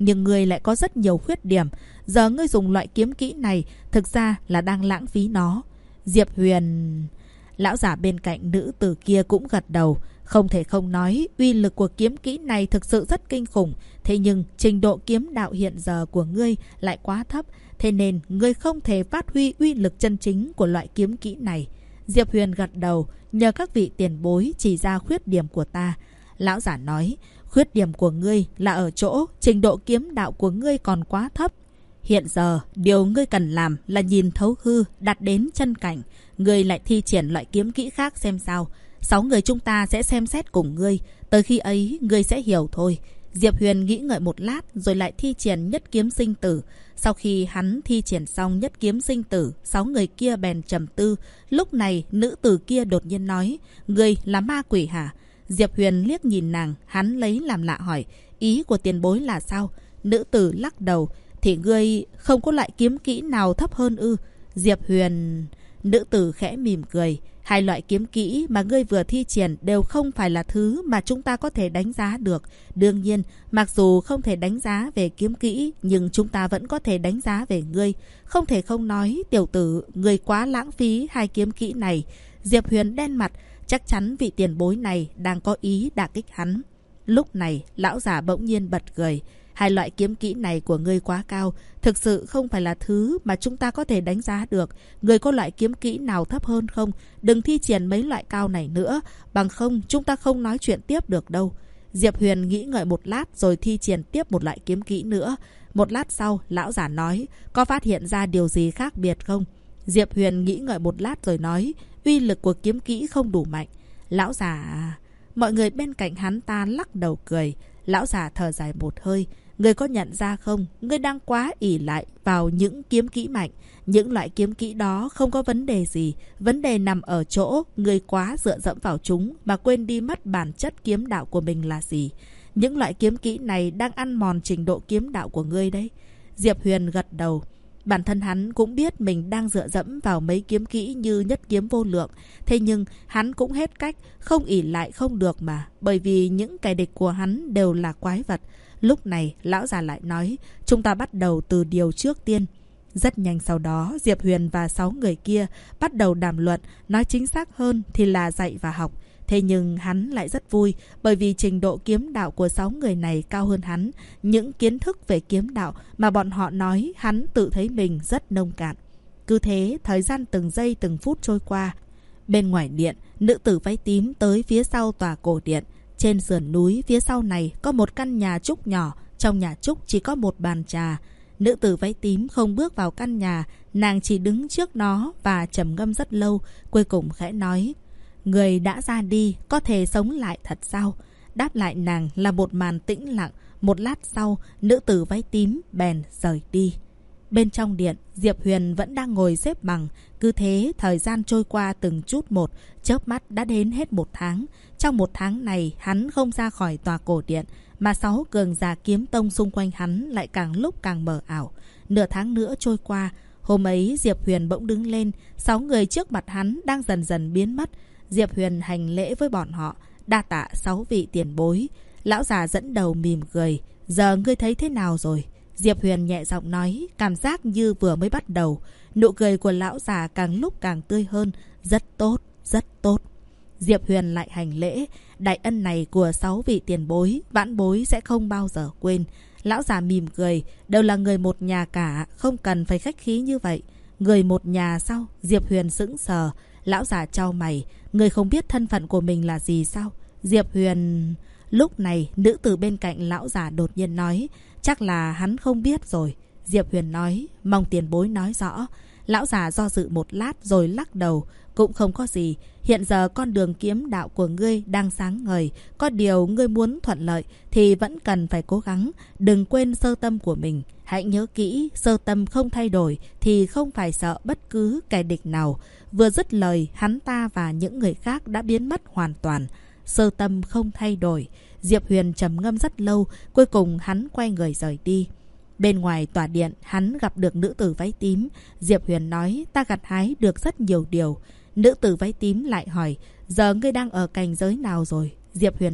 nhưng ngươi lại có rất nhiều khuyết điểm. Giờ ngươi dùng loại kiếm kỹ này thực ra là đang lãng phí nó. Diệp Huyền... Lão giả bên cạnh nữ tử kia cũng gật đầu. Không thể không nói, uy lực của kiếm kỹ này thực sự rất kinh khủng. Thế nhưng trình độ kiếm đạo hiện giờ của ngươi lại quá thấp. Thế nên ngươi không thể phát huy uy lực chân chính của loại kiếm kỹ này. Diệp Huyền gật đầu, nhờ các vị tiền bối chỉ ra khuyết điểm của ta. Lão giả nói, khuyết điểm của ngươi là ở chỗ trình độ kiếm đạo của ngươi còn quá thấp. Hiện giờ, điều ngươi cần làm là nhìn thấu hư, đặt đến chân cảnh. Ngươi lại thi triển loại kiếm kỹ khác xem sao. 6 người chúng ta sẽ xem xét cùng ngươi. Tới khi ấy, ngươi sẽ hiểu thôi. Diệp Huyền nghĩ ngợi một lát rồi lại thi triển nhất kiếm sinh tử. Sau khi hắn thi triển xong nhất kiếm sinh tử, 6 người kia bèn trầm tư. Lúc này, nữ tử kia đột nhiên nói, ngươi là ma quỷ hả? Diệp Huyền liếc nhìn nàng, hắn lấy làm lạ hỏi, ý của tiền bối là sao? Nữ tử lắc đầu, thì ngươi không có loại kiếm kỹ nào thấp hơn ư? Diệp Huyền... Nữ tử khẽ mỉm cười, 2 loại kiếm kỹ mà ngươi vừa thi triển đều không phải là thứ mà chúng ta có thể đánh giá được. Đương nhiên, mặc dù không thể đánh giá về kiếm kỹ, nhưng chúng ta vẫn có thể đánh giá về ngươi. Không thể không nói, tiểu tử, ngươi quá lãng phí 2 kiếm kỹ này. Diệp Huyền đen mặt, chắc chắn vị tiền bối này đang có ý đả kích hắn. Lúc này, lão giả bỗng nhiên bật cười. 2 loại kiếm kỹ này của ngươi quá cao, thực sự không phải là thứ mà chúng ta có thể đánh giá được. Ngươi có loại kiếm kỹ nào thấp hơn không? Đừng thi triển mấy loại cao này nữa, bằng không chúng ta không nói chuyện tiếp được đâu. Diệp Huyền nghĩ ngợi một lát rồi thi triển tiếp một loại kiếm kỹ nữa. Một lát sau, lão giả nói, có phát hiện ra điều gì khác biệt không? Diệp Huyền nghĩ ngợi một lát rồi nói, uy lực của kiếm kỹ không đủ mạnh. Lão giả... Mọi người bên cạnh hắn ta lắc đầu cười. Lão giả thở dài một hơi. Ngươi có nhận ra không? Ngươi đang quá ỷ lại vào những kiếm kỹ mạnh. Những loại kiếm kỹ đó không có vấn đề gì. Vấn đề nằm ở chỗ ngươi quá dựa dẫm vào chúng mà quên đi mất bản chất kiếm đạo của mình là gì. Những loại kiếm kỹ này đang ăn mòn trình độ kiếm đạo của ngươi đấy. Diệp Huyền gật đầu. Bản thân hắn cũng biết mình đang dựa dẫm vào mấy kiếm kỹ như nhất kiếm vô lượng. Thế nhưng hắn cũng hết cách, không ỷ lại không được mà. Bởi vì những kẻ địch của hắn đều là quái vật. Lúc này, lão già lại nói, chúng ta bắt đầu từ điều trước tiên. Rất nhanh sau đó, Diệp Huyền và 6 người kia bắt đầu đàm luận, nói chính xác hơn thì là dạy và học. Thế nhưng hắn lại rất vui, bởi vì trình độ kiếm đạo của 6 người này cao hơn hắn. Những kiến thức về kiếm đạo mà bọn họ nói, hắn tự thấy mình rất nông cạn. Cứ thế, thời gian từng giây từng phút trôi qua. Bên ngoài điện, nữ tử váy tím tới phía sau tòa cổ điện. Trên sườn núi phía sau này có một căn nhà trúc nhỏ, trong nhà trúc chỉ có một bàn trà. Nữ tử váy tím không bước vào căn nhà, nàng chỉ đứng trước nó và trầm ngâm rất lâu, cuối cùng khẽ nói, người đã ra đi, có thể sống lại thật sao? Đáp lại nàng là một màn tĩnh lặng. Một lát sau, nữ tử váy tím bèn rời đi. Bên trong điện, Diệp Huyền vẫn đang ngồi xếp bằng. Cứ thế, thời gian trôi qua từng chút một, chớp mắt đã đến hết 1 tháng. Trong 1 tháng này, hắn không ra khỏi tòa cổ điện, mà 6 cường giả kiếm tông xung quanh hắn lại càng lúc càng mờ ảo. Nửa tháng nữa trôi qua, hôm ấy Diệp Huyền bỗng đứng lên, 6 người trước mặt hắn đang dần dần biến mất. Diệp Huyền hành lễ với bọn họ, đa tạ 6 vị tiền bối. Lão già dẫn đầu mỉm cười, giờ ngươi thấy thế nào rồi? Diệp Huyền nhẹ giọng nói, cảm giác như vừa mới bắt đầu. Nụ cười của lão già càng lúc càng tươi hơn, rất tốt, rất tốt. Diệp Huyền lại hành lễ, đại ân này của 6 vị tiền bối, vãn bối sẽ không bao giờ quên. Lão già mỉm cười, đều là người một nhà cả, không cần phải khách khí như vậy. Người một nhà sao? Diệp Huyền sững sờ. Lão già chau mày, người không biết thân phận của mình là gì sao? Diệp Huyền... Lúc này, nữ tử bên cạnh lão già đột nhiên nói, chắc là hắn không biết rồi. Diệp Huyền nói, mong tiền bối nói rõ. Lão già do dự một lát rồi lắc đầu, cũng không có gì. Hiện giờ con đường kiếm đạo của ngươi đang sáng ngời. Có điều ngươi muốn thuận lợi thì vẫn cần phải cố gắng. Đừng quên sơ tâm của mình. Hãy nhớ kỹ, sơ tâm không thay đổi thì không phải sợ bất cứ kẻ địch nào. Vừa dứt lời, hắn ta và những người khác đã biến mất hoàn toàn. Sơ tâm không thay đổi. Diệp Huyền trầm ngâm rất lâu, cuối cùng hắn quay người rời đi. Bên ngoài tòa điện, hắn gặp được nữ tử váy tím. Diệp Huyền nói, ta gặt hái được rất nhiều điều. Nữ tử váy tím lại hỏi, giờ ngươi đang ở cảnh giới nào rồi? Diệp Huyền đáp,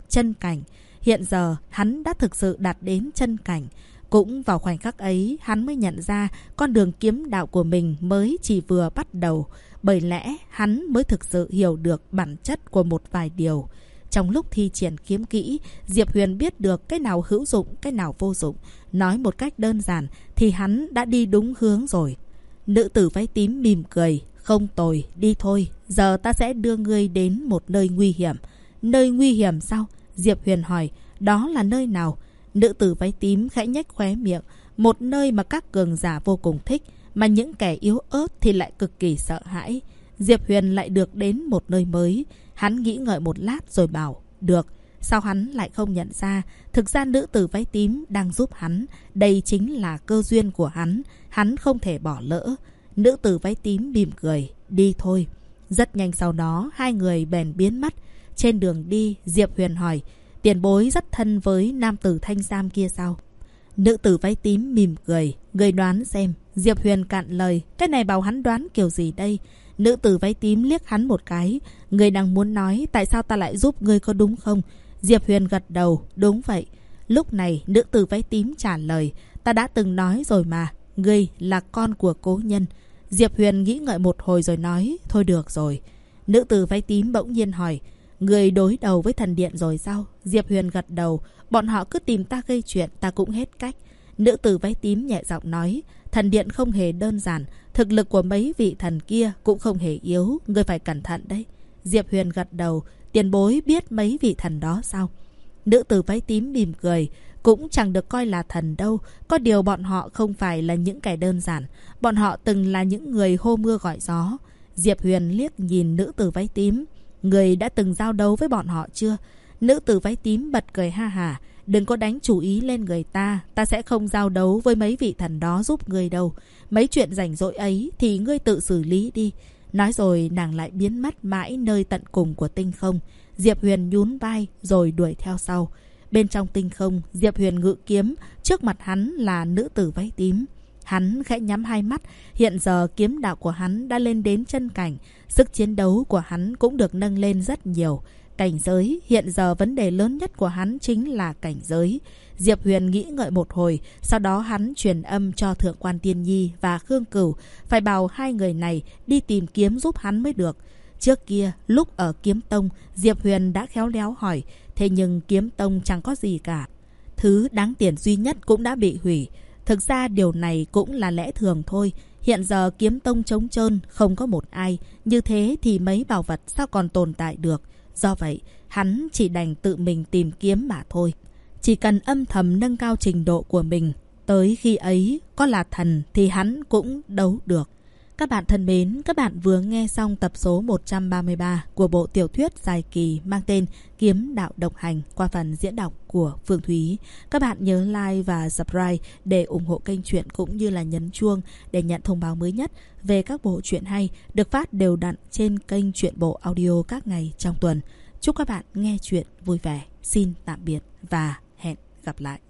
chân cảnh. Hiện giờ hắn đã thực sự đạt đến chân cảnh. Cũng vào khoảnh khắc ấy, hắn mới nhận ra con đường kiếm đạo của mình mới chỉ vừa bắt đầu. Bởi lẽ hắn mới thực sự hiểu được bản chất của một vài điều. Trong lúc thi triển kiếm kỹ, Diệp Huyền biết được cái nào hữu dụng, cái nào vô dụng. Nói một cách đơn giản thì hắn đã đi đúng hướng rồi. Nữ tử váy tím mỉm cười. Không tồi, đi thôi. Giờ ta sẽ đưa ngươi đến một nơi nguy hiểm. Nơi nguy hiểm sao? Diệp Huyền hỏi. Đó là nơi nào? Nữ tử váy tím khẽ nhếch khóe miệng. Một nơi mà các cường giả vô cùng thích, mà những kẻ yếu ớt thì lại cực kỳ sợ hãi. Diệp Huyền lại được đến một nơi mới. Hắn nghĩ ngợi một lát rồi bảo, được. Sao hắn lại không nhận ra? Thực ra nữ tử váy tím đang giúp hắn. Đây chính là cơ duyên của hắn. Hắn không thể bỏ lỡ. Nữ tử váy tím mỉm cười. Đi thôi. Rất nhanh sau đó, hai người bèn biến mất. Trên đường đi, Diệp Huyền hỏi, tiền bối rất thân với nam tử thanh sam kia sao? Nữ tử váy tím mỉm cười. Người đoán xem. Diệp Huyền cạn lời. Cái này bảo hắn đoán kiểu gì đây? Nữ tử váy tím liếc hắn một cái. Người đang muốn nói tại sao ta lại giúp ngươi có đúng không? Diệp Huyền gật đầu. Đúng vậy. Lúc này nữ tử váy tím trả lời. Ta đã từng nói rồi mà. Ngươi là con của cố nhân. Diệp Huyền nghĩ ngợi một hồi rồi nói. Thôi được rồi. Nữ tử váy tím bỗng nhiên hỏi. Người đối đầu với thần điện rồi sao? Diệp Huyền gật đầu. Bọn họ cứ tìm ta gây chuyện, ta cũng hết cách. Nữ tử váy tím nhẹ giọng nói. Thần điện không hề đơn giản. Thực lực của mấy vị thần kia cũng không hề yếu. Ngươi phải cẩn thận đấy. Diệp Huyền gật đầu. Tiền bối biết mấy vị thần đó sao? Nữ tử váy tím mỉm cười. Cũng chẳng được coi là thần đâu. Có điều bọn họ không phải là những kẻ đơn giản. Bọn họ từng là những người hô mưa gọi gió. Diệp Huyền liếc nhìn nữ tử váy tím. Người đã từng giao đấu với bọn họ chưa? Nữ tử váy tím bật cười ha hả. Đừng có đánh chủ ý lên người ta. Ta sẽ không giao đấu với mấy vị thần đó giúp ngươi đâu. Mấy chuyện rảnh rỗi ấy thì ngươi tự xử lý đi. Nói rồi nàng lại biến mất mãi nơi tận cùng của tinh không. Diệp Huyền nhún vai rồi đuổi theo sau. Bên trong tinh không, Diệp Huyền ngự kiếm. Trước mặt hắn là nữ tử váy tím. Hắn khẽ nhắm hai mắt. Hiện giờ kiếm đạo của hắn đã lên đến chân cảnh. Sức chiến đấu của hắn cũng được nâng lên rất nhiều. Cảnh giới, hiện giờ vấn đề lớn nhất của hắn chính là cảnh giới. Diệp Huyền nghĩ ngợi một hồi, sau đó hắn truyền âm cho Thượng quan Tiên Nhi và Khương Cửu, phải bảo hai người này đi tìm kiếm giúp hắn mới được. Trước kia, lúc ở Kiếm Tông, Diệp Huyền đã khéo léo hỏi, thế nhưng Kiếm Tông chẳng có gì cả. Thứ đáng tiền duy nhất cũng đã bị hủy. Thực ra điều này cũng là lẽ thường thôi. Hiện giờ Kiếm Tông trống trơn, không có một ai. Như thế thì mấy bảo vật sao còn tồn tại được. Do vậy, hắn chỉ đành tự mình tìm kiếm mà thôi. Chỉ cần âm thầm nâng cao trình độ của mình. Tới khi ấy, có là thần thì hắn cũng đấu được. Các bạn thân mến, các bạn vừa nghe xong tập số 133 của bộ tiểu thuyết dài kỳ mang tên Kiếm Đạo Độc Hành qua phần diễn đọc của Phương Thúy. Các bạn nhớ like và subscribe để ủng hộ kênh truyện cũng như là nhấn chuông để nhận thông báo mới nhất về các bộ truyện hay được phát đều đặn trên kênh Truyện Bộ Audio các ngày trong tuần. Chúc các bạn nghe truyện vui vẻ. Xin tạm biệt và hẹn gặp lại.